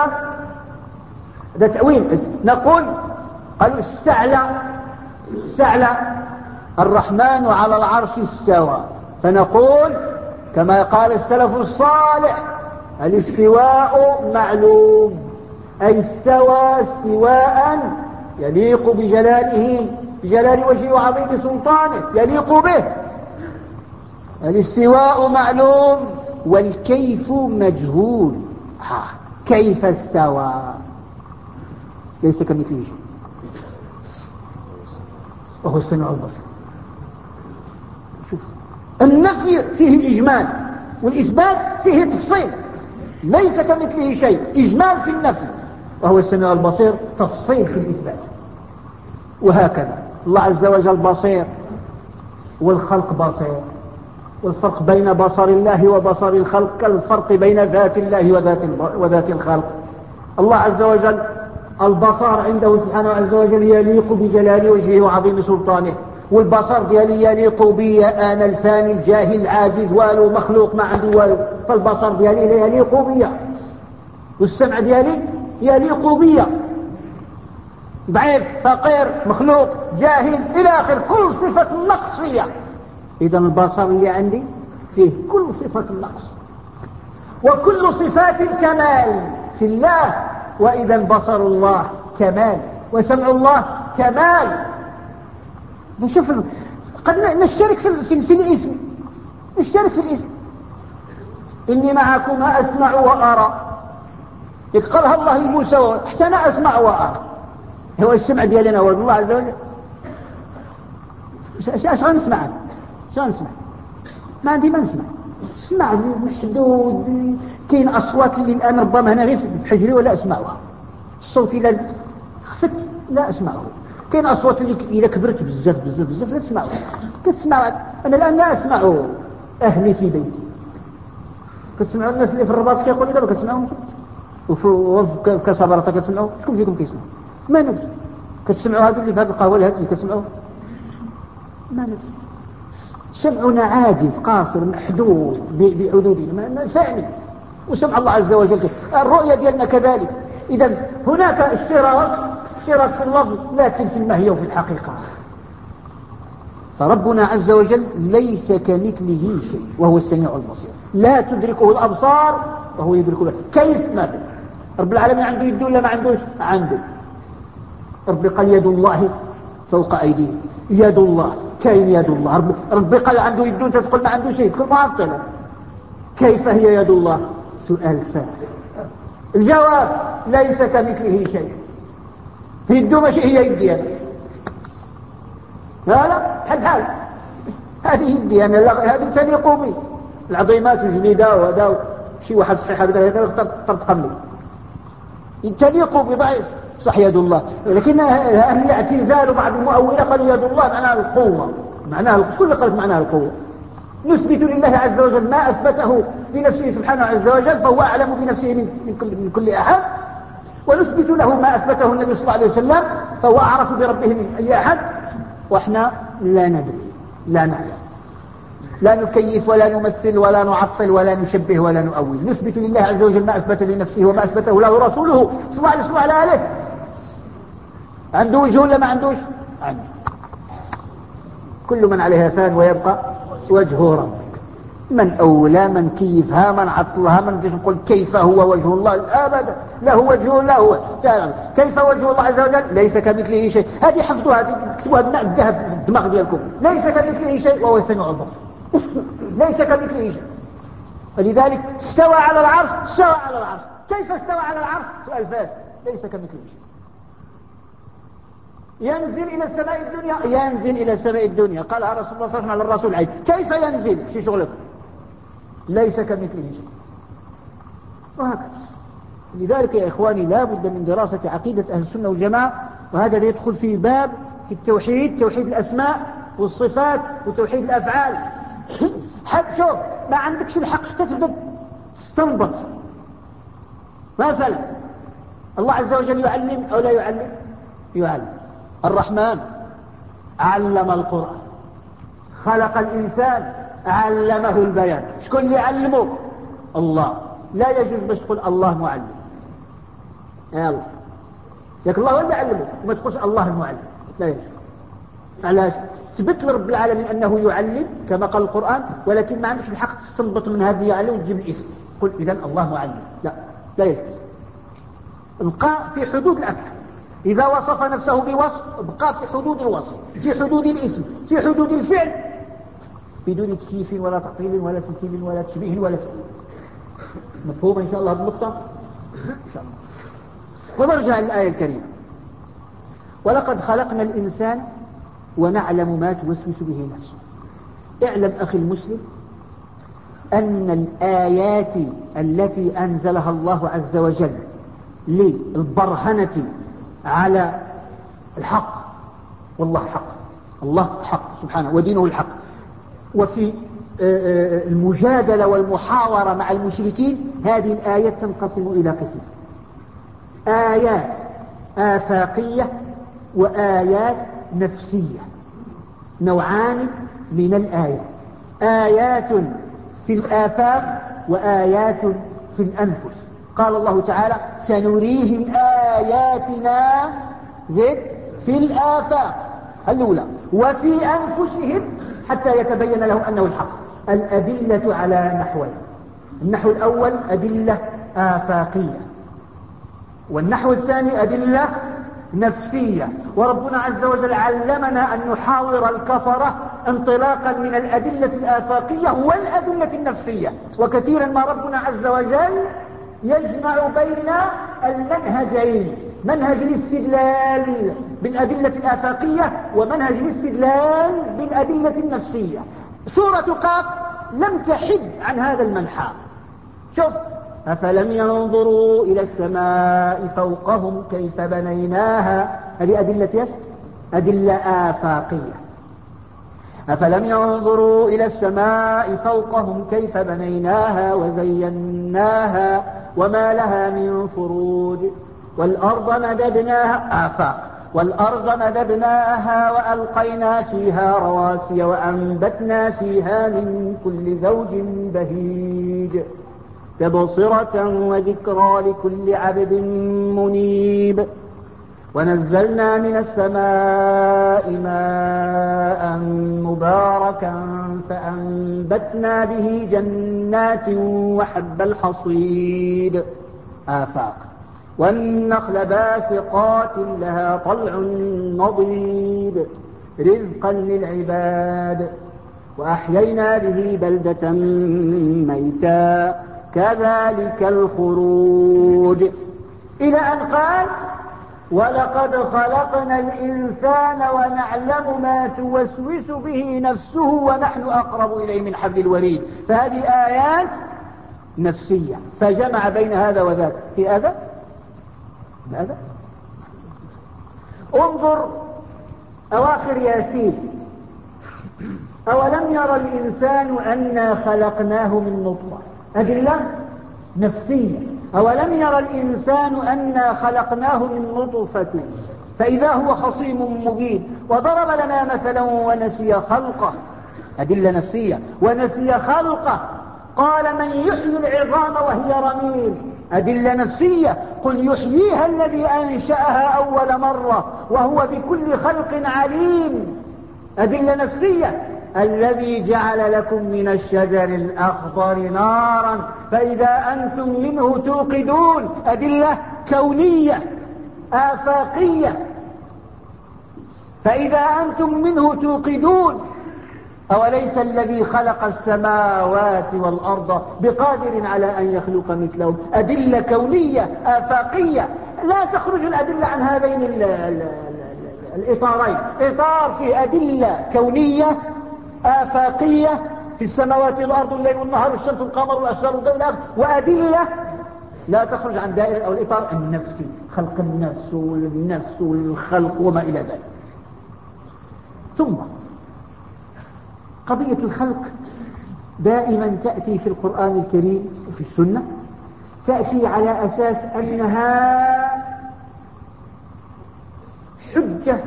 Speaker 1: هذا تأويل. نقول قالوا استعلى الرحمن على العرش استوى، فنقول كما قال السلف الصالح الاستواء معلوم، أي استوى استواء يليق بجلاله بجلال وجهه وعظيم سلطانه يليق به. الاستواء معلوم والكيف مجهول. كيف استوى؟ ليس كمثله شيء وهو السميع البصير. شوف النفي فيه إجمال والإثبات فيه تفصيل. ليس كمثله شيء، إجمال في النفي، وهو السميع البصير تفصيل في الإثبات. وهكذا الله عز وجل بصير والخلق بصير، والفرق بين بصر الله وبصر الخلق كالفرق بين ذات الله وذات الخلق. الله عز وجل البصر عنده سبحانه عز وجل يليق بجلال وجهه وعظيم سلطانه، والبصر ديالي يليق بي أنا الفاني الجاهل العاجز والو مخلوق ما عندي والو، فالبصر ديالي لا يليق بي، والسمع ديالي يليق بي، ضعيف فقير مخلوق جاهل إلى آخر كل صفة النقص فيها. إذن البصر اللي عندي فيه كل صفة النقص، وكل صفات الكمال في الله وإذا البصر الله كمال وسمع الله كمال. شوف قد نشترك في الاسم، نشترك في الاسم. إني معكما أسمع وأرى، قالها الله لموسى حتى أنا أسمع وأرى. هو السمع ديالنا هو الله عز وجل. اش غنسمع؟ اش غنسمع؟ ما عندي ما نسمع. اسمع محدود. كاين أصوات اللي الآن ربما هنا غير في حجري ولا أسمعها، الصوت إذا خفت لا أسمعه. كاين أصوات اللي إذا كبرت بزاف بزاف بزاف لا أسمعها. كتسمع أنا الآن لا أسمع أهلي في بيتي، كتسمعوا الناس اللي في الرباط كيقول دابا كتسمعوا وفي كصبرته كتسمعوا. شكون فيكم كيسمع؟ ما ندري. كتسمعوا هذو اللي في هذه القهوه اللي هذه كتسمعوا؟ ما ندري. سمعنا عاجز قاصر محدود بحدودنا فاني. وسمع الله عز وجل الرؤيه ديالنا كذلك. اذا هناك اشتراك في اللفظ لكن في الماهيه وفي الحقيقه. فربنا عز وجل ليس كمثله شيء وهو السميع البصير، لا تدركه الأبصار وهو يدرك له. كيف؟ ما في. رب العالمين عنده يد ولا ما عندوش؟ عنده. رب قال يد الله فوق أيديهم. يد الله، كاين يد الله. رب قال عنده يد وانت تقول ما عنده شيء، تقول معطلة. كيف هي يد الله؟ سؤال فارغ. الجواب ليس كمثله شيء. يده ماشي هي يدي أنا. لا حال هذه يدي أنا، هذه تليق بي. العظيمات الجليدة وهذا شيء واحد صحيح هذا ترتقم لي تليق بضعيف صح يد الله. لكن أهل الاعتزال وبعض المؤولة قالوا يد الله معناها القوة، معناها شكون اللي قالت معناها القوة؟ نثبت لله عز وجل ما أثبته لنفسه سبحانه عز وجل فهو أعلم بنفسه من كل أحد، ونثبت له ما أثبته النبي صلى الله عليه وسلم فهو أعرف بربه من أي أحد. وإحنا لا ندري، لا نعلم، لا نكيف ولا نمثل ولا نعطل ولا نشبه ولا نؤول. نثبت لله عز وجل ما أثبت لنفسه وما أثبته له رسوله صلى الله عليه وسلم على آله. عنده وجه ولا ما عندوش؟ عنده. كل من عليها فان ويبقى وجه ربك. من أولى من كيفها من عطلها من فيش نقول كيف هو وجه الله أبدا. له وجه له وجه. كيف وجه الله عز وجل؟ ليس كمثله شيء. هذه حفظوها، هذه تكتبوها بماء الذهب في الدماغ ديالكم. ليس كمثله شيء وهو السميع البصير. ليس كمثله شيء. ولذلك استوى على العرش. استوى على العرش. كيف استوى على العرش؟ سؤال فاسد. ليس كمثله شيء. ينزل إلى السماء الدنيا. ينزل إلى السماء الدنيا. قالها رسول الله صلى الله عليه وسلم على الرسول العين. كيف ينزل؟ شي شغلك. ليس كمثله شيء. وهكذا. لذلك يا إخواني لا بد من دراسة عقيدة أهل السنة والجماعة، وهذا يدخل في باب في التوحيد، توحيد الأسماء والصفات وتوحيد الأفعال. شوف ما عندكش الحق حتى تبدأ تستنبط. مثلا الله عز وجل يعلم أو لا يعلم؟ يعلم. الرحمن علم القرآن، خلق الإنسان علمه البيان. شكون اللي علمه؟ الله. لا يجوز باش تقول الله معلم. يا الله لكن الله هو اللي علمه وما تقولش الله المعلم. لا يجوز. علاش؟ تثبت لرب العالمين أنه يعلم كما قال القرآن، ولكن ما عندكش الحق تستنبط من هذه يعلم وتجيب الاسم قل إذن الله معلم. لا يجوز. ابقى في حدود الأفعال. إذا وصف نفسه بوصف ابقى في حدود الوصف، في حدود الاسم، في حدود الفعل، بدون تكييف ولا تعطيل ولا تمثيل ولا تشبيه ولا تأويل. مفهوم إن شاء الله هذه النقطة؟ إن شاء الله. ونرجع للآية الكريمة. ولقد خلقنا الإنسان ونعلم ما توسوس به نفسه. اعلم أخي المسلم أن الآيات التي أنزلها الله عز وجل للبرهنة على الحق، والله حق، الله حق سبحانه ودينه الحق، وفي المجادلة والمحاورة مع المشركين هذه الآيات تنقسم إلى قسم: آيات آفاقية وآيات نفسية. نوعان من الآيات: آيات في الآفاق وآيات في الأنفس. قال الله تعالى: سنريهم آياتنا زد في الآفاق الأولى وفي أنفسهم حتى يتبين لهم أنه الحق. الأدلة على نحوين: النحو الأول أدلة آفاقية والنحو الثاني أدلة نفسية. وربنا عز وجل علمنا أن نحاور الكفرة انطلاقا من الأدلة الآفاقية والأدلة النفسية. وكثيرا ما ربنا عز وجل يجمع بين المنهجين، منهج الاستدلال بالأدلة الآفاقية ومنهج الاستدلال بالأدلة النفسية. سورة قاف لم تحد عن هذا المنحى. شوف: أفلم ينظروا إلى السماء فوقهم كيف بنيناها. هذه أدلة أدلة آفاقية. أفلم ينظروا إلى السماء فوقهم كيف بنيناها وزيناها وما لها من فروج والأرض مددناها. آفاق. والأرض مددناها وألقينا فيها رواسي وأنبتنا فيها من كل زوج بهيج تبصرة وذكرى لكل عبد منيب. ونزلنا من السماء ماء مباركا فأنبتنا به جنات وحب الحصيد. آفاق. والنخل باسقات لها طلع نضيد رزقا للعباد وأحيينا به بلدة ميتا كذلك الخروج، إلى أن قال: ولقد خلقنا الإنسان ونعلم ما توسوس به نفسه ونحن أقرب إليه من حبل الوريد. فهذه آيات نفسية، فجمع بين هذا وذاك في هذا. انظر أواخر ياسين: أولم يرى الإنسان أنا خلقناه من نطفة. أدلة نفسية. أولم يرى الإنسان أنا خلقناه من نطفة فإذا هو خصيم مبين وضرب لنا مثلا ونسي خلقه. أدلة نفسية. ونسي خلقه قال: من يحيي العظام وهي رميم. أدلة نفسية. قل يحييها الذي أنشأها أول مرة وهو بكل خلق عليم. أدلة نفسية. الذي جعل لكم من الشجر الأخضر نارا فإذا أنتم منه توقدون. أدلة كونية آفاقية. فإذا أنتم منه توقدون. أوليس الذي خلق السماوات والأرض بقادر على أن يخلق مثلهم. أدلة كونية آفاقية. لا تخرج الأدلة عن هذين الإطارين. إطار فيه أدلة كونية آفاقية في السماوات والأرض الليل والنهار والشمس والقمر والأشجار والدواب، وأدلة لا تخرج عن دائرة أو الإطار النفسي، خلق النفس والنفس والخلق وما إلى ذلك. ثم قضية الخلق دائما تأتي في القرآن الكريم وفي السنة، تأتي على أساس أنها حجة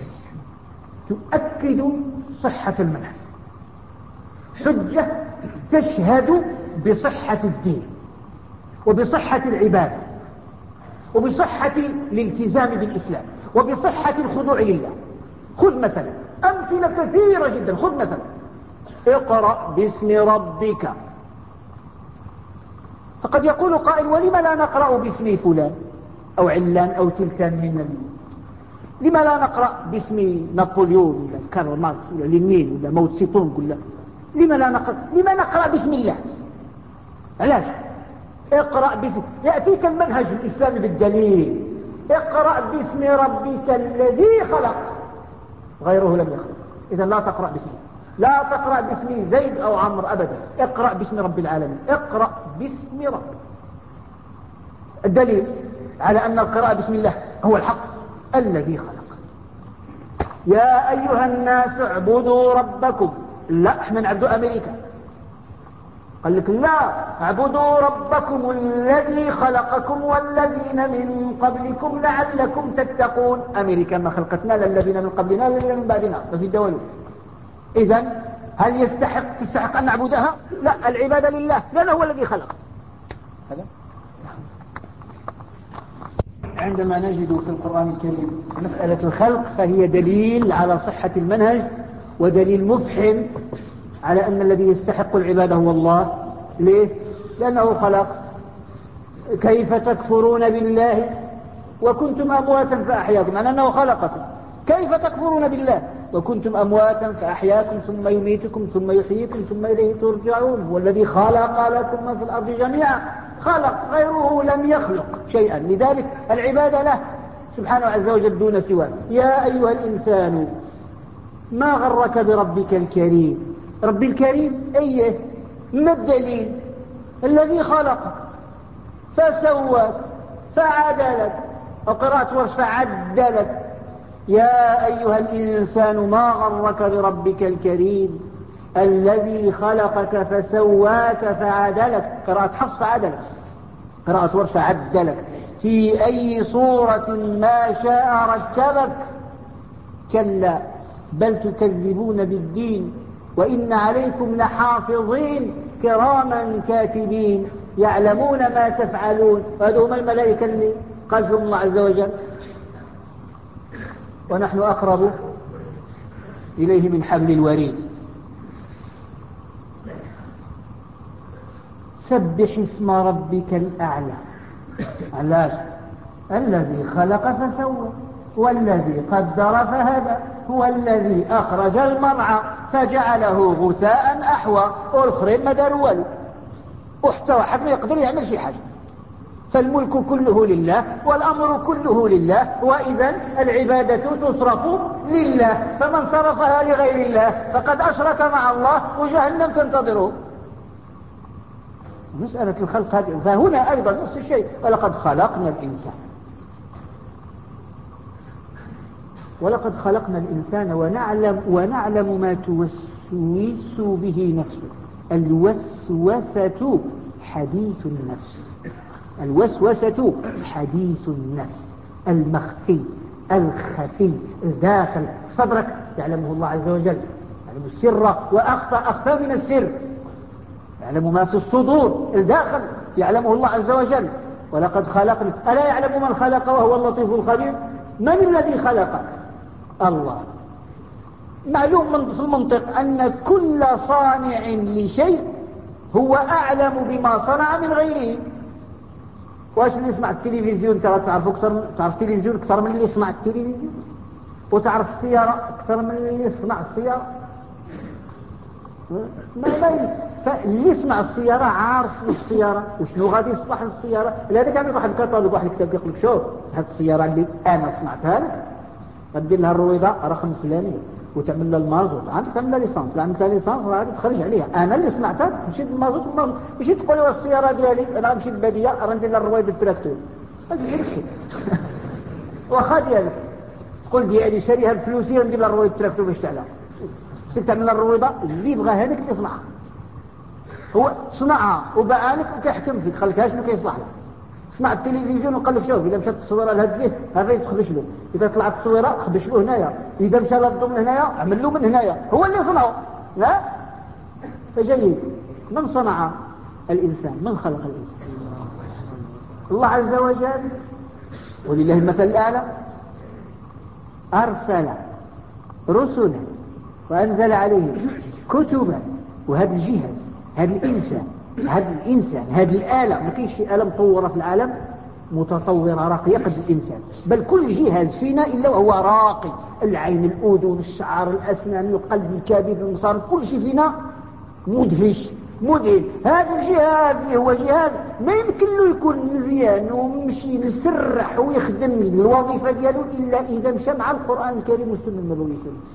Speaker 1: تؤكد صحة المنهج، حجة تشهد بصحة الدين وبصحة العبادة وبصحة الالتزام بالإسلام وبصحة الخضوع لله. خذ مثلا أمثلة كثيرة جدا. خذ مثلا: اقرأ باسم ربك. فقد يقول قائل: ولم لا نقرأ باسم فلان أو علان أو تلكان لما لا نقرأ باسم نابليون ولا كارل ماركس ولا لينين ولا موت سيتونغ ولا لما نقرأ باسم الله؟ علاش؟ اقرأ باسم. يأتيك المنهج الإسلامي بالدليل: اقرأ باسم ربك الذي خلق، غيره لم يخلق. إذا لا تقرأ باسمه، لا تقرأ باسم زيد أو عمرو أبدا. اقرأ باسم رب العالمين. اقرأ باسم ربك. الدليل على أن القراءة باسم الله هو الحق الذي خلق. يا أيها الناس اعبدوا ربكم. لا، احنا نعبدوا أمريكا. قال لك: لا، اعبدوا ربكم الذي خلقكم والذين من قبلكم لعلكم تتقون. أمريكا ما خلقتنا للذين من قبلنا للذين من بعدنا، ما في الدول. إذن هل تستحق أن نعبدها؟ لا، العبادة لله لأنه هو الذي خلق. هذا عندما نجد في القرآن الكريم مسألة الخلق فهي دليل على صحة المنهج ودليل مفحم على أن الذي يستحق العبادة هو الله. ليه؟ لأنه خلق. كيف تكفرون بالله وكنتم أمواتا فأحياكم، معنى أنه خلقكم. كيف تكفرون بالله وكنتم أمواتا فأحياكم ثم يميتكم ثم يحييكم ثم إليه ترجعون؟ هو الذي خلق لكم ما في الأرض جميعا، خلق، غيره لم يخلق شيئا، لذلك العبادة له سبحانه عز وجل دون سواه. يا أيها الإنسان ما غرك بربك الكريم. ربي الكريم أيه؟ ما الدليل؟ الذي خلقك فسواك فعدلك، أو قراءة ورش فعدلك. يا أيها الإنسان ما غرك بربك الكريم الذي خلقك فسواك فعدلك، قراءة حفص فعدلك، قراءة ورش فعدلك، في أي صورة ما شاء ركبك. كلا بل تكذبون بالدين وإن عليكم لحافظين كراما كاتبين يعلمون ما تفعلون. وهذا هم الملائكة اللي قال فيهم الله عز وجل ونحن أقرب إليه من حبل الوريد. سبح اسم ربك الأعلى. علاش؟ الذي خلق فسوى والذي قدر فهدى، هو الذي أخرج المرعى فجعله غثاء أحوى، والآخرين ما داروا والو، وحتى واحد ما يقدر يعمل شي حاجة. فالملك كله لله والأمر كله لله، وإذا العبادة تصرف لله، فمن صرفها لغير الله فقد أشرك مع الله وجهنم تنتظره. مسألة الخلق هذه، فهنا أيضا نفس الشيء، ولقد خلقنا الإنسان، ولقد خلقنا الإنسان ونعلم ما توسوس به نفسه. الوسوسة حديث النفس، الوسوسة حديث النفس، المخفي الخفي الداخل صدرك يعلمه الله عز وجل، يعلم السر وأخفى من السر، يعلم ما في الصدور الداخل يعلمه الله عز وجل. ولقد خلقنا، ألا يعلم من خلق وهو اللطيف الخبير؟ من الذي خلقك؟ الله. معلوم في المنطق أن كل صانع لشيء هو أعلم بما صنع من غيره. واش اللي يسمع التلفزيون تعرف التلفزيون أكثر من اللي يسمع التلفزيون، وتعرف السيارة أكثر من اللي يسمع السيارة. فاللي يسمع السيارة عارف السيارة وشنو غادي يصلح السيارة. لذلك عندك واحد الكتالوج، واحد الكتاب يقول لك شوف هذه السيارة اللي أنا صنعتها لك غدير لها الرويضة رقم فلاني وتعمل لها المازوت، عندك تعمل لها ليسانس، لا عملت لها ليسانس غادي تخرج عليها. انا اللي صنعتها مشيت بالمازوت، مشيت تقول لي السياره ديالي انا مشيت بالباديه راه ندير لها الرويضه بالتراكتور، ما تجيش واخا ديالك تقول ديالي شاريها بفلوسي وندير لها الرويضه بالتراكتور باش تعلى. خصك تعمل لها الرويضه اللي بغى هذاك اللي صنعها، هو صنعها وباع لك وكيحكم فيك، خليكها شنو كيصلح لك. صنع التلفزيون وقال لك شوف اذا مشات التصويره لهاد فيه هذا يتخبش له، اذا طلعت التصويره خبش له هنايا، اذا مشى للضم هنايا عمل له من هنايا، هو اللي صنعه. لا فجيد. من صنع الانسان؟ من خلق الانسان؟ الله عز وجل، ولله المثل الاعلى. ارسل رسلا وانزل عليهم كتبا، وهذا الجهاز، هذا الانسان، هذه الآلة، ما كاينش شي آلة مطورة في العالم متطورة راقية قد الإنسان، بل كل جهاز فينا إلا وهو راقي. العين، الأذن، الشعر، الأسنان، القلب، الكبد، المصار، كل شيء فينا مدهش مذهل. هذا الجهاز اللي هو جهاز ما يمكن له يكون مزيان ومشي يسرح ويخدم الوظيفة دياله إلا إذا مشى مع القرآن الكريم والسنة النبوية.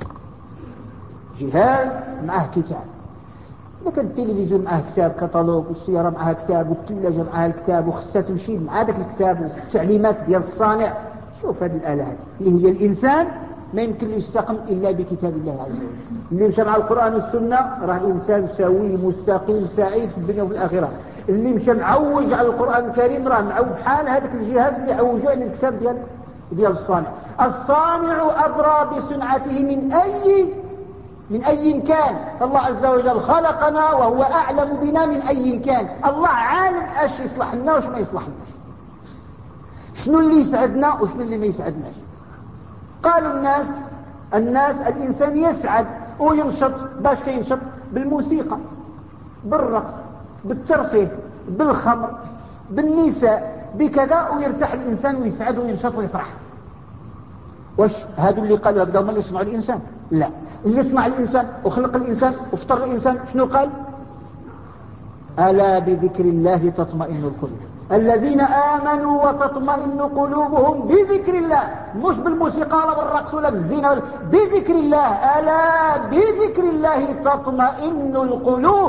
Speaker 1: جهاز معه كتاب، لكن التلفزيون معاه كتاب كتالوج، والسيارة معها كتاب، والثلاجة معها الكتاب، وخصها تمشي مع هذاك الكتاب والتعليمات ديال الصانع. شوف هذه الآلة هذه اللي هي الإنسان ما يمكن له يستقم إلا بكتاب الله عز وجل. اللي مشى مع القرآن والسنة راه إنسان سوي مستقيم سعيد في الدنيا وفي الآخرة. اللي مشى معوج على القرآن الكريم راه معوج بحال هذاك الجهاز اللي عوجه على الكتاب ديال الصانع. الصانع أدرى بصنعته من أي كان. الله عز وجل خلقنا وهو أعلم بنا من أي كان. الله عالم ايش يصلح لنا وش ما يصلح لناش، شنو اللي يسعدنا وشنو اللي ما يسعدناش. قالوا الناس الإنسان يسعد وينشط. باش كينشط؟ بالموسيقى، بالرقص، بالترفيه، بالخمر، بالنساء، بكذا ويرتاح الإنسان ويسعد وينشط ويفرح. واش هادو اللي قالوا هكذا هما اللي يصنعوا الإنسان؟ لا، اللي يصنع الإنسان وخلق الإنسان وفطر الإنسان شنو قال؟ ألا بذكر الله تطمئن القلوب، الذين آمنوا وتطمئن قلوبهم بذكر الله، مش بالموسيقى ولا بالرقص ولا بالزينة ولا بذكر الله. ألا بذكر الله تطمئن القلوب.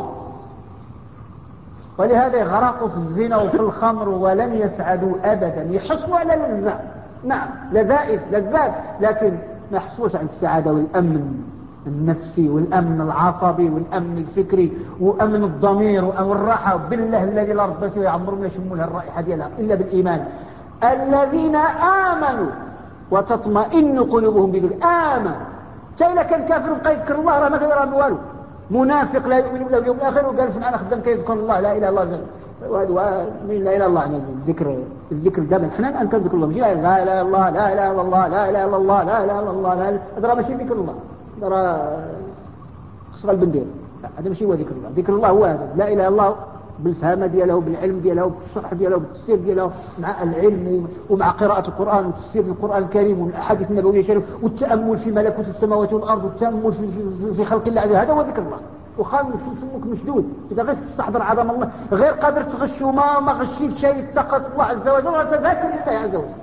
Speaker 1: ولهذا يغرقوا في الزنا وفي الخمر ولن يسعدوا أبدا. يحصلوا على لذة، نعم لذات، لكن ما يحصلوش على السعادة والأمن النفسي والأمن العصبي والأمن الفكري وأمن الضمير والراحة. بالله الذي لا رب سوى يعمرون يشموا لها الرائحة ديالها إلا بالإيمان. الذين آمنوا وتطمئن قلوبهم بذكر. آمن تايلا كان كافر بقى يذكر الله راه ما كان والو. منافق لا يؤمن بالله واليوم الآخر وقال سمعنا خدام كيذكر الله لا إله إلا الله لا إله إلا الله. يعني الذكر دابا حنا أن كنذكر الله ماشي لا إله إلا الله لا إله إلا الله لا إله إلا الله لا إله إلا الله هذا راه ماشي ذكر الله، هذا راه خص قلب ندير. هذا ماشي هو ذكر الله. ذكر الله هو هذا لا إله إلا الله بالفهم دياله بالعلم دياله بالشرح دياله بالتفسير دياله مع العلم ومع قراءة القرآن وتفسير القرآن الكريم والأحاديث النبوية الشريفة والتأمل في ملكوت السماوات والأرض والتأمل في خلق الله عز وجل. هذا هو ذكر الله. وخام سموك مشدود إذا غير تستحضر عظم الله غير قادر تغش وما غشيت شيء اتقت الله عز وجل وتذاكر لله عز وجل.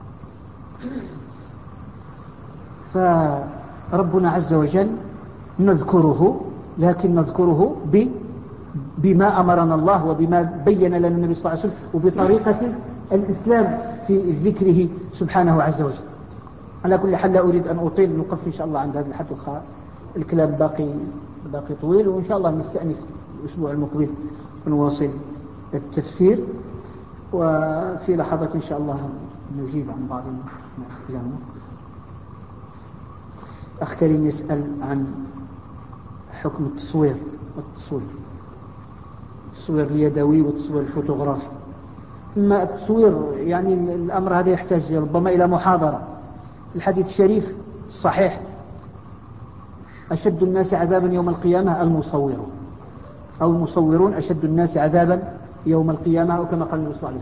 Speaker 1: فربنا عز وجل نذكره، لكن نذكره بما أمرنا الله وبما بين لنا النبي صلى الله عليه وسلم وبطريقة الإسلام في ذكره سبحانه عز وجل. على كل حال لا أريد أن أطيل، نقف إن شاء الله عند هذا الحد الكلام باقي طويل، وإن شاء الله نستأنف الأسبوع المقبل ونواصل التفسير. وفي لحظة إن شاء الله نجيب عن بعض الأسئلة. أخ كريم يسأل عن حكم التصوير اليدوي والتصوير الفوتوغرافي. أما التصوير يعني الأمر هذا يحتاج ربما إلى محاضرة. الحديث الشريف الصحيح أشد الناس عذابا يوم القيامة المصورون أشد الناس عذابا يوم القيامة، أو كما قال النبي صلى الله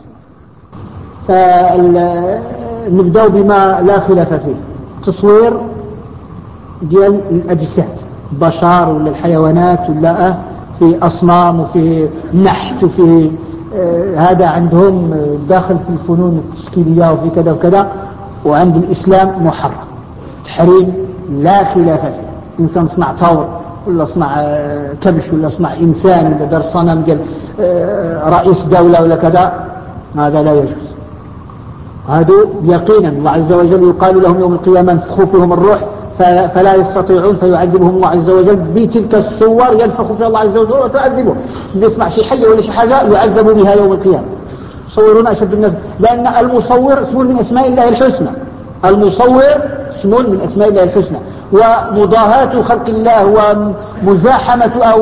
Speaker 1: عليه وسلم. فنبدأ بما لا خلاف فيه، تصوير ديال الأجساد، بشر ولا الحيوانات ولا في أصنام وفي نحت وفي هذا عندهم داخل في الفنون التشكيلية وفي كذا وكذا، وعند الإسلام محرم تحريم لا خلاف فيه. إنسان صنع طور ولا صنع كبش ولا صنع إنسان ولا دار صنم ديال رئيس دولة ولا كذا، هذا لا يجوز. هذا يقينا الله عز وجل يقال لهم يوم القيامة انفخوا فيهم الروح فلا يستطيعون فيعذبهم الله عز وجل بتلك الصور ينفخ فيها الله عز وجل وتعذبه. اللي يصنع شيء حية ولا شيء حاجة يعذب بها يوم القيامة. يصورون أشد الناس، لأن المصور اسم من أسماء الله الحسنى. المصور اسم من أسماء الله الحسنى، ومضاهاة خلق الله ومزاحمة أو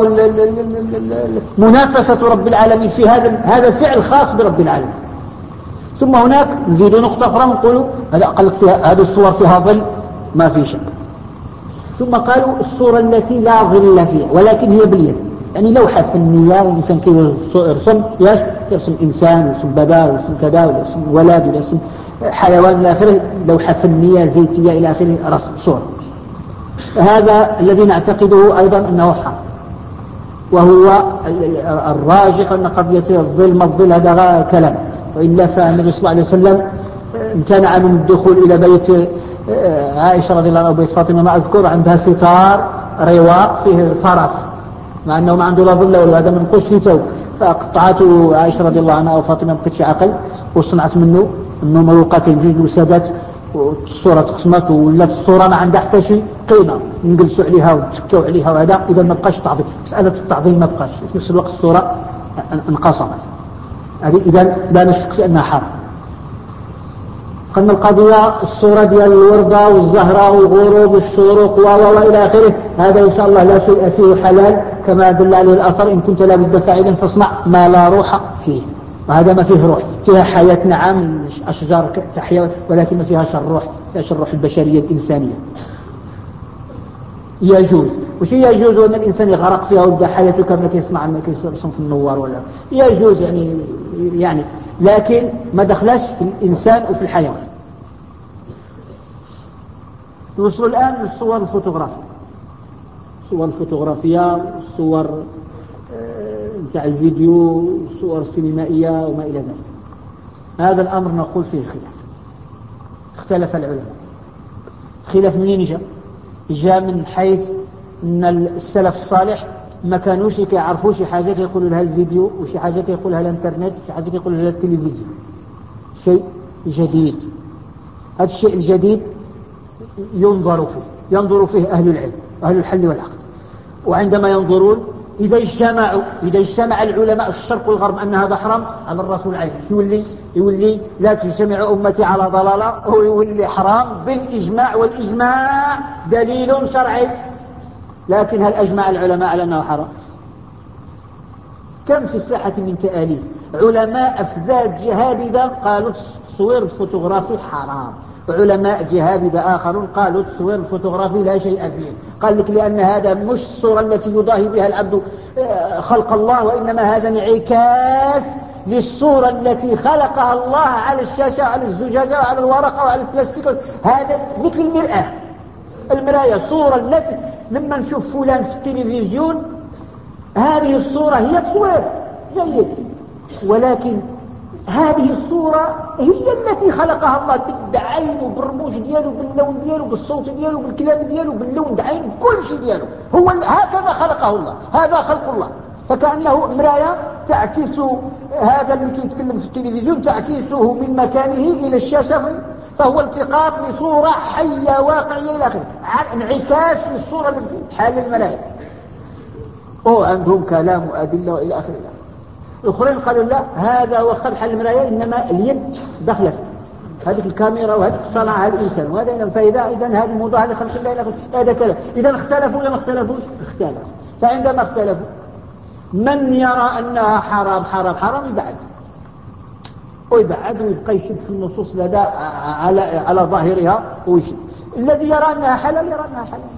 Speaker 1: منافسة رب العالمين في هذا فعل خاص برب العالمين. ثم هناك نزيد نقطة أخرى نقول هذه الصور فيها ظل ما في شك. ثم قالوا الصورة التي لا ظل فيها ولكن هي باليد، يعني لوحة فنية الإنسان كي يرسم إنسان ويرسم بابا ويرسم كذا ويرسم ولد ويرسم حيوان إلى آخره، لوحة فنية زيتية إلى آخره، رسم صور. هذا الذي نعتقده أيضا أنه حرام، وهو الراجح أن قضية الظل ما الظل هذا كلام. وإلا فالنبي صلى الله عليه وسلم امتنع من الدخول إلى بيت عائشة رضي الله عنها وبيت فاطمة، ما أذكر عندها ستار رواق فيه فرس، مع أنه ما عنده لا ظل ولا هذا من قش في ثوب، فقطعته عائشة رضي الله عنها وفاطمة ما بقتش عقل وصنعت منه مروقتين جوج وسادات، والصورة تقسمت ولات الصورة ما عندها حتى شيء قيمة نجلسوا عليها ونتكوا عليها، وهذا إذا ما بقاش تعظيم. مسألة التعظيم ما بقاش، في نفس الوقت الصورة انقسمت، هذه إذا لا نشك في أنها حرام. قلنا القضية الصورة ديال الوردة والزهرة والغروب والشروق وإلى آخره، هذا إن شاء الله لا شيء فيه حلال كما دل عليه الأثر: إن كنت لا بد فاعلا فاصنع ما لا روح فيه. وهذا ما فيه روح، فيها حياة نعم، أشجار تحيا، ولكن ما فيهاش الروح، فيهاش الروح البشرية الإنسانية. يجوز وش يجوز أن الإنسان يغرق فيها ويبدأ حياته كما كيصنع كيصنع في النوار ولا يجوز، يعني لكن ما دخلش في الإنسان وفي الحيوان. نوصل الآن للصور الفوتوغرافية، الصور الفوتوغرافية، الصور نتاع الفيديو، الصور السينمائية وما إلى ذلك. هذا الأمر نقول فيه خلاف، اختلف العلماء. خلاف منين جاء من حيث أن السلف الصالح ما كانوش يعرفوا شي حاجة يقولوا لها الفيديو، وشي حاجة يقول لها الانترنت، وشي حاجة يقول لها التلفزيون، شيء جديد. هذا الشيء الجديد ينظر فيه أهل العلم، أهل الحل والعقد. وعندما ينظرون إذا اجتمع العلماء الشرق والغرب أن هذا حرام، على الرسول عين يولي لا تجتمع أمتي على ضلالة، ويولي حرام بالإجماع، والإجماع دليل شرعي. لكن هل أجمع العلماء على أنه حرام؟ كم في الساحة من تآليف علماء أفذاذ جهابذة قالوا التصوير الفوتوغرافي حرام، وعلماء جهابذة آخرون قالوا التصوير الفوتوغرافي لا شيء فيه. قال لك لأن هذا مش الصورة التي يضاهي بها العبد خلق الله، وإنما هذا انعكاس للصورة التي خلقها الله على الشاشة، على الزجاجة، على الورقة، وعلى البلاستيك. هذا مثل المراية، الصورة التي لما نشوف فلان في التلفزيون هذه الصورة هي تصوير جيد، ولكن هذه الصورة هي التي خلقها الله بعينه، بالرموش دياله، باللون دياله، بالصوت دياله، بالكلام دياله، باللون بعين، كل شيء دياله هو هكذا خلقه الله، هذا خلق الله. فكأنه مراية تعكس هذا اللي يتكلم في التلفزيون، تعكسه من مكانه إلى الشاشة، فهو التقاط لصورة حية واقعية إلى آخره، انعكاس للصورة حال الملايين. عندهم كلام وأدلة وإلى آخره. الآخرين قالوا لا، هذا هو خلق حل المراية، إنما اليد دخلت هذه الكاميرا، وهذه صنعها الإنسان، وهذا فإذا هذه مضاهة لخلق الله إلى آخره. هذا كلام. إذا اختلفوا ولا ما اختلفوش؟ اختلفوا. فعندما اختلفوا من يرى أنها حرام حرام حرام ويبعد ويبقى يشد في النصوص لدى على ظاهرها ويشد. الذي يرى أنها حلال يرى أنها حلال،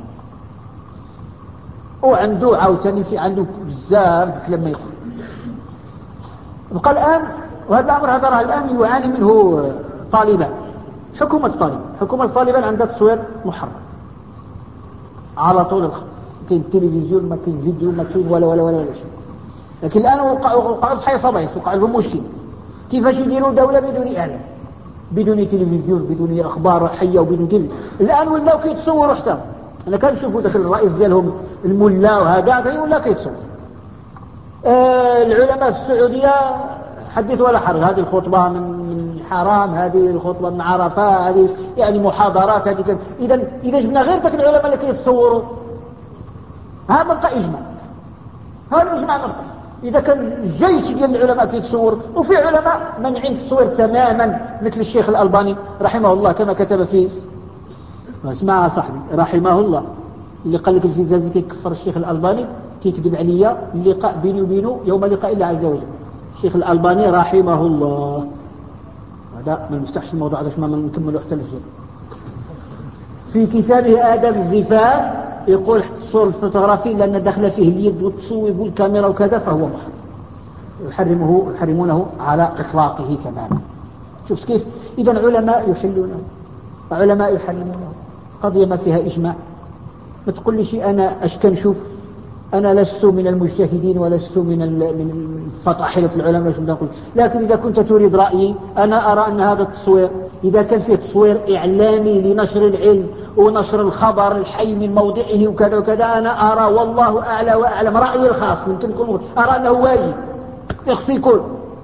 Speaker 1: وعنده عاوتاني في عنده بزاف لما يقول. بقى الآن وهذا الأمر هذا راه الآن يعاني منه طالبان، حكومة طالبان عندها تصوير محرم على طول الخط، كاين تلفزيون، ما كاين فيديو، ما كاين ولا شيء. لكن الآن وقعوا في حي صبايس، وقع لهم مشكل. كيفاش يديروا دولة بدون إعلام، بدون تلفزيون، بدون أخبار حية، وبدون تلفزيون؟ الآن ولاو كيتصوروا حتى. أنا كان نشوفوا داخل الرئيس ديالهم الملا وهذا ولا كيتصور. العلماء في السعودية حدث ولا حرج، هذه الخطبة من حرام، هذه الخطبة من عرفة، هذه يعني محاضرات، هذه إذا جبنا غير ذاك العلماء اللي كيتصوروا، هذا بقى إجماع، هذا الإجماع بقى. إذا كان الجيش ديال العلماء كيتصور، وفي علماء منعين التصوير تماما، مثل الشيخ الألباني رحمه الله كما كتب في اسمع صاحبي رحمه الله، اللي قال لك الفيزازي كيكفر الشيخ الألباني، كيكذب عليا، اللقاء بيني وبينه يوم لقاء الله عز وجل. الشيخ الألباني رحمه الله، هذا ما نفتحش الموضوع هذا، ما نكملوا حتى الفجر. في كتابه آداب الزفاف يقول الصور الفوتوغرافي لأن دخل فيه اليد والتصويب والكاميرا وكذا فهو محرم، يحرمونه على إطلاقه تماما. شفت كيف؟ إذن علماء يحرمونه، قضية ما فيها إجماع. ما تقول لي شيء أنا أشكن شوف، أنا لست من المجتهدين ولست من فطاحلة العلماء، لكن إذا كنت تريد رأيي أنا أرى أن هذا التصوير إذا كان فيه تصوير إعلامي لنشر العلم ونشر الخبر الحي من موضعه وكذا وكذا، أنا أرى والله أعلى وأعلم رأيي الخاص، يمكن يكون أرى أنه واجب يخفي يكون.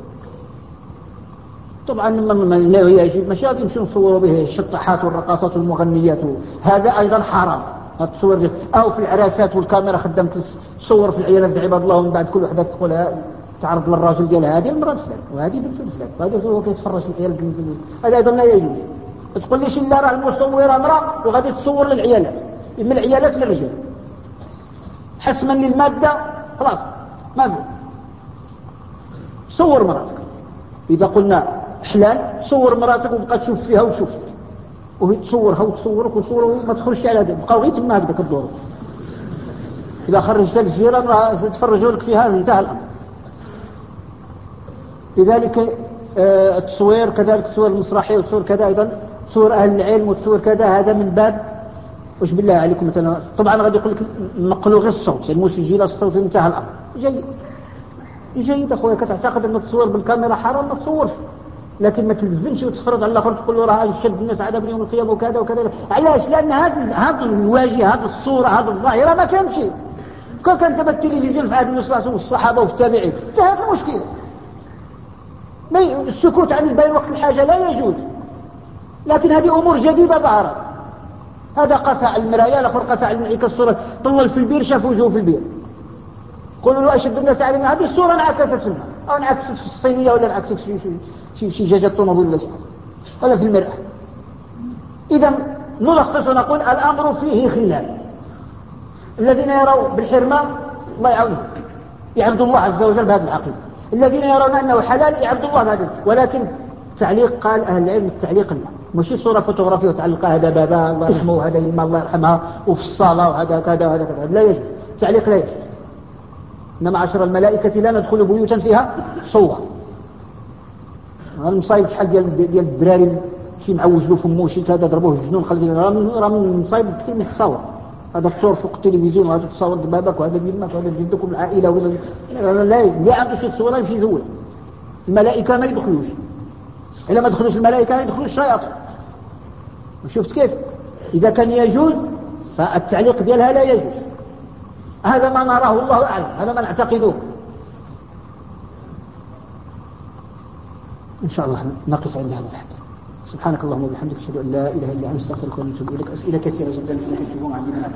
Speaker 1: طبعا من يجب مشاهد يمشي نصوروا به الشطحات والرقاصات والمغنيات، هذا أيضا حرام التصوير. أو في العراسات والكاميرا خدمت تصور في العيالات عباد الله، ومن بعد كل وحدة تقولها تعرض للراجل ديالها هذه المرأة فلان وهذه بنت فلان، وهذا هو كيتفرج في العيال بنت، هذا أيضا لا يجوز. ما تقوليش لا راه المصورة امرأة وغادي تصور للعيالات، من العيالات للرجال حسما للمادة، خلاص ما في. صور مراتك، إذا قلنا حلال صور مراتك وبقى تشوف فيها وتشوف فيها، وهي تصورها وتصورك وتصورك، ما تخرجش على هذا، بقاو غير تما هكذاك الدور. إذا خرجت الجيران تفرجوا لك فيها انتهى الأمر. لذلك التصوير كذلك، التصوير المسرحي والتصوير كذا أيضا تصوير أهل العلم وتصوير كذا، هذا من باب وش بالله عليكم مثلا. طبعا غادي يقول لك نقلوا غير الصوت، المسجل الصوت انتهى الأمر. جيد أخويا، كتعتقد أن التصوير بالكاميرا حرام ما تصورش، لكن ما تلزمش وتفرض على الآخر تقول له راه يشد الناس عذاب يوم القيامة وكذا وكذا. علاش؟ لأن هذا الواجهة، هذه الصورة، هذه الظاهرة ما كانش. كان تبع التلفزيون في عهد النبي صلى الله عليه وسلم والصحابة وفي التابعين انتهت المشكلة. السكوت عن البيان وقت الحاجة لا يجوز، لكن هذه أمور جديدة ظهرت. هذا قسى على المرايا، الآخر قسى على انعكاس الصورة، طول في البير شاف وجهه في البير، قولوا له أشد الناس علينا. هذه الصورة انعكست في الماء، أو انعكست في الصينية، ولا انعكست في جاجة طوموبيل ولا في المرأة. إذا نلخص ونقول الأمر فيه خلاف. الذين يروا بالحرمان الله يعاونهم يعبدوا الله عز وجل بهذه العقيدة، الذين يرون أنه حلال يعبدوا الله بهذا. ولكن تعليق قال أهل العلم التعليق لا، ماشي صورة فوتوغرافية وتعلقها هذا بابا الله يرحمه وهذا يما الله يرحمها وفي الصلاة وهذا كذا وهذا كذا، لا يجوز تعليق، لا يجوز. إنما عشر الملائكة لا ندخل بيوتا فيها صور. هذا المصايب شحال ديال الدراري شي معوج له فمو شي كذا ضربوه الجنون، خليه راه من مصايب كثير من التصاور. هذا التصور فوق التلفزيون، وهذا تصور باباك وهذا يماك وهذا جدكم العائلة لا عنده شي تصور يمشي يزول. الملائكة ما يدخلوش، إلا ما دخلوش الملائكة يدخلوا الشياطين. شفت كيف؟ إذا كان يجوز فالتعليق ديالها لا يجوز. هذا ما نراه الله أعلم، هذا ما نعتقده. إن شاء الله نقف عند هذا الحد. سبحانك اللهم وبحمدك أشهد أن لا إله إلا أنت أستغفرك ونتوب إليك. أسئلة كثيرة جدا تكتبون عندنا،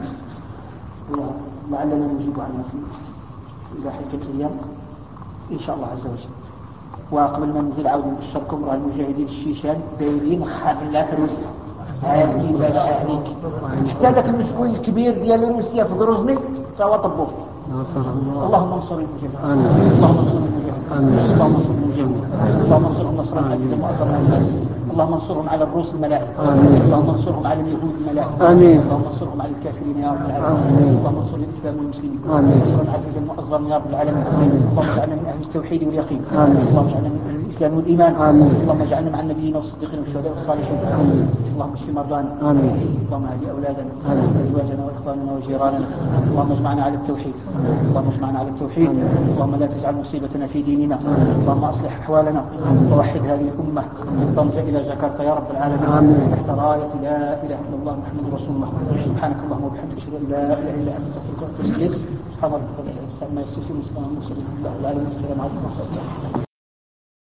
Speaker 1: لعلنا نجيب عنها في إلى حلقة اليوم إن شاء الله عز وجل. وقبل ما ننزل عاود نبشركم راه المجاهدين الشيشان دايرين خابلات روسيا، هاي بالله عليك. حتى ذاك المسؤول الكبير ديال روسيا في غروزني توا طبوه. اللهم انصر المجاهدين، اللهم انصر المجاهدين، اللهم انصر المجاهدين، اللهم انصرهم نصرا عزيزا مؤزرا، اللهم انصرهم على الروس الملاعب، اللهم انصرهم على اليهود الملاعب، اللهم انصرهم على الكافرين يا رب العالمين، اللهم انصر الاسلام والمسلمين نصرا عزيزا مؤزرا يا رب العالمين. اللهم اجعلنا من اهل التوحيد واليقين، اللهم اجعلنا من اهل الاسلام والايمان، اللهم اجعلنا مع النبيين والصديقين والشهداء والصالحين. اللهم اشف مرضانا، اللهم اهد اولادنا وازواجنا واخواننا وجيراننا، اللهم اجمعنا على التوحيد، اللهم اجمعنا على التوحيد، اللهم لا تجعل مصيبتنا في ديننا، اللهم اصلح احوالنا ووحد هذه الامه من طنجة الى جاكرتا يا رب العالمين، تحت راية لا اله الا الله محمد رسول الله. سبحانك اللهم وبحمدك اشهد ان لا اله الا انت استغفرك واتوب اليك. سبحان ربك رب العزة عما يصفون وسلام على المرسلين والحمد لله رب العالمين. السلام عليكم ورحمة الله.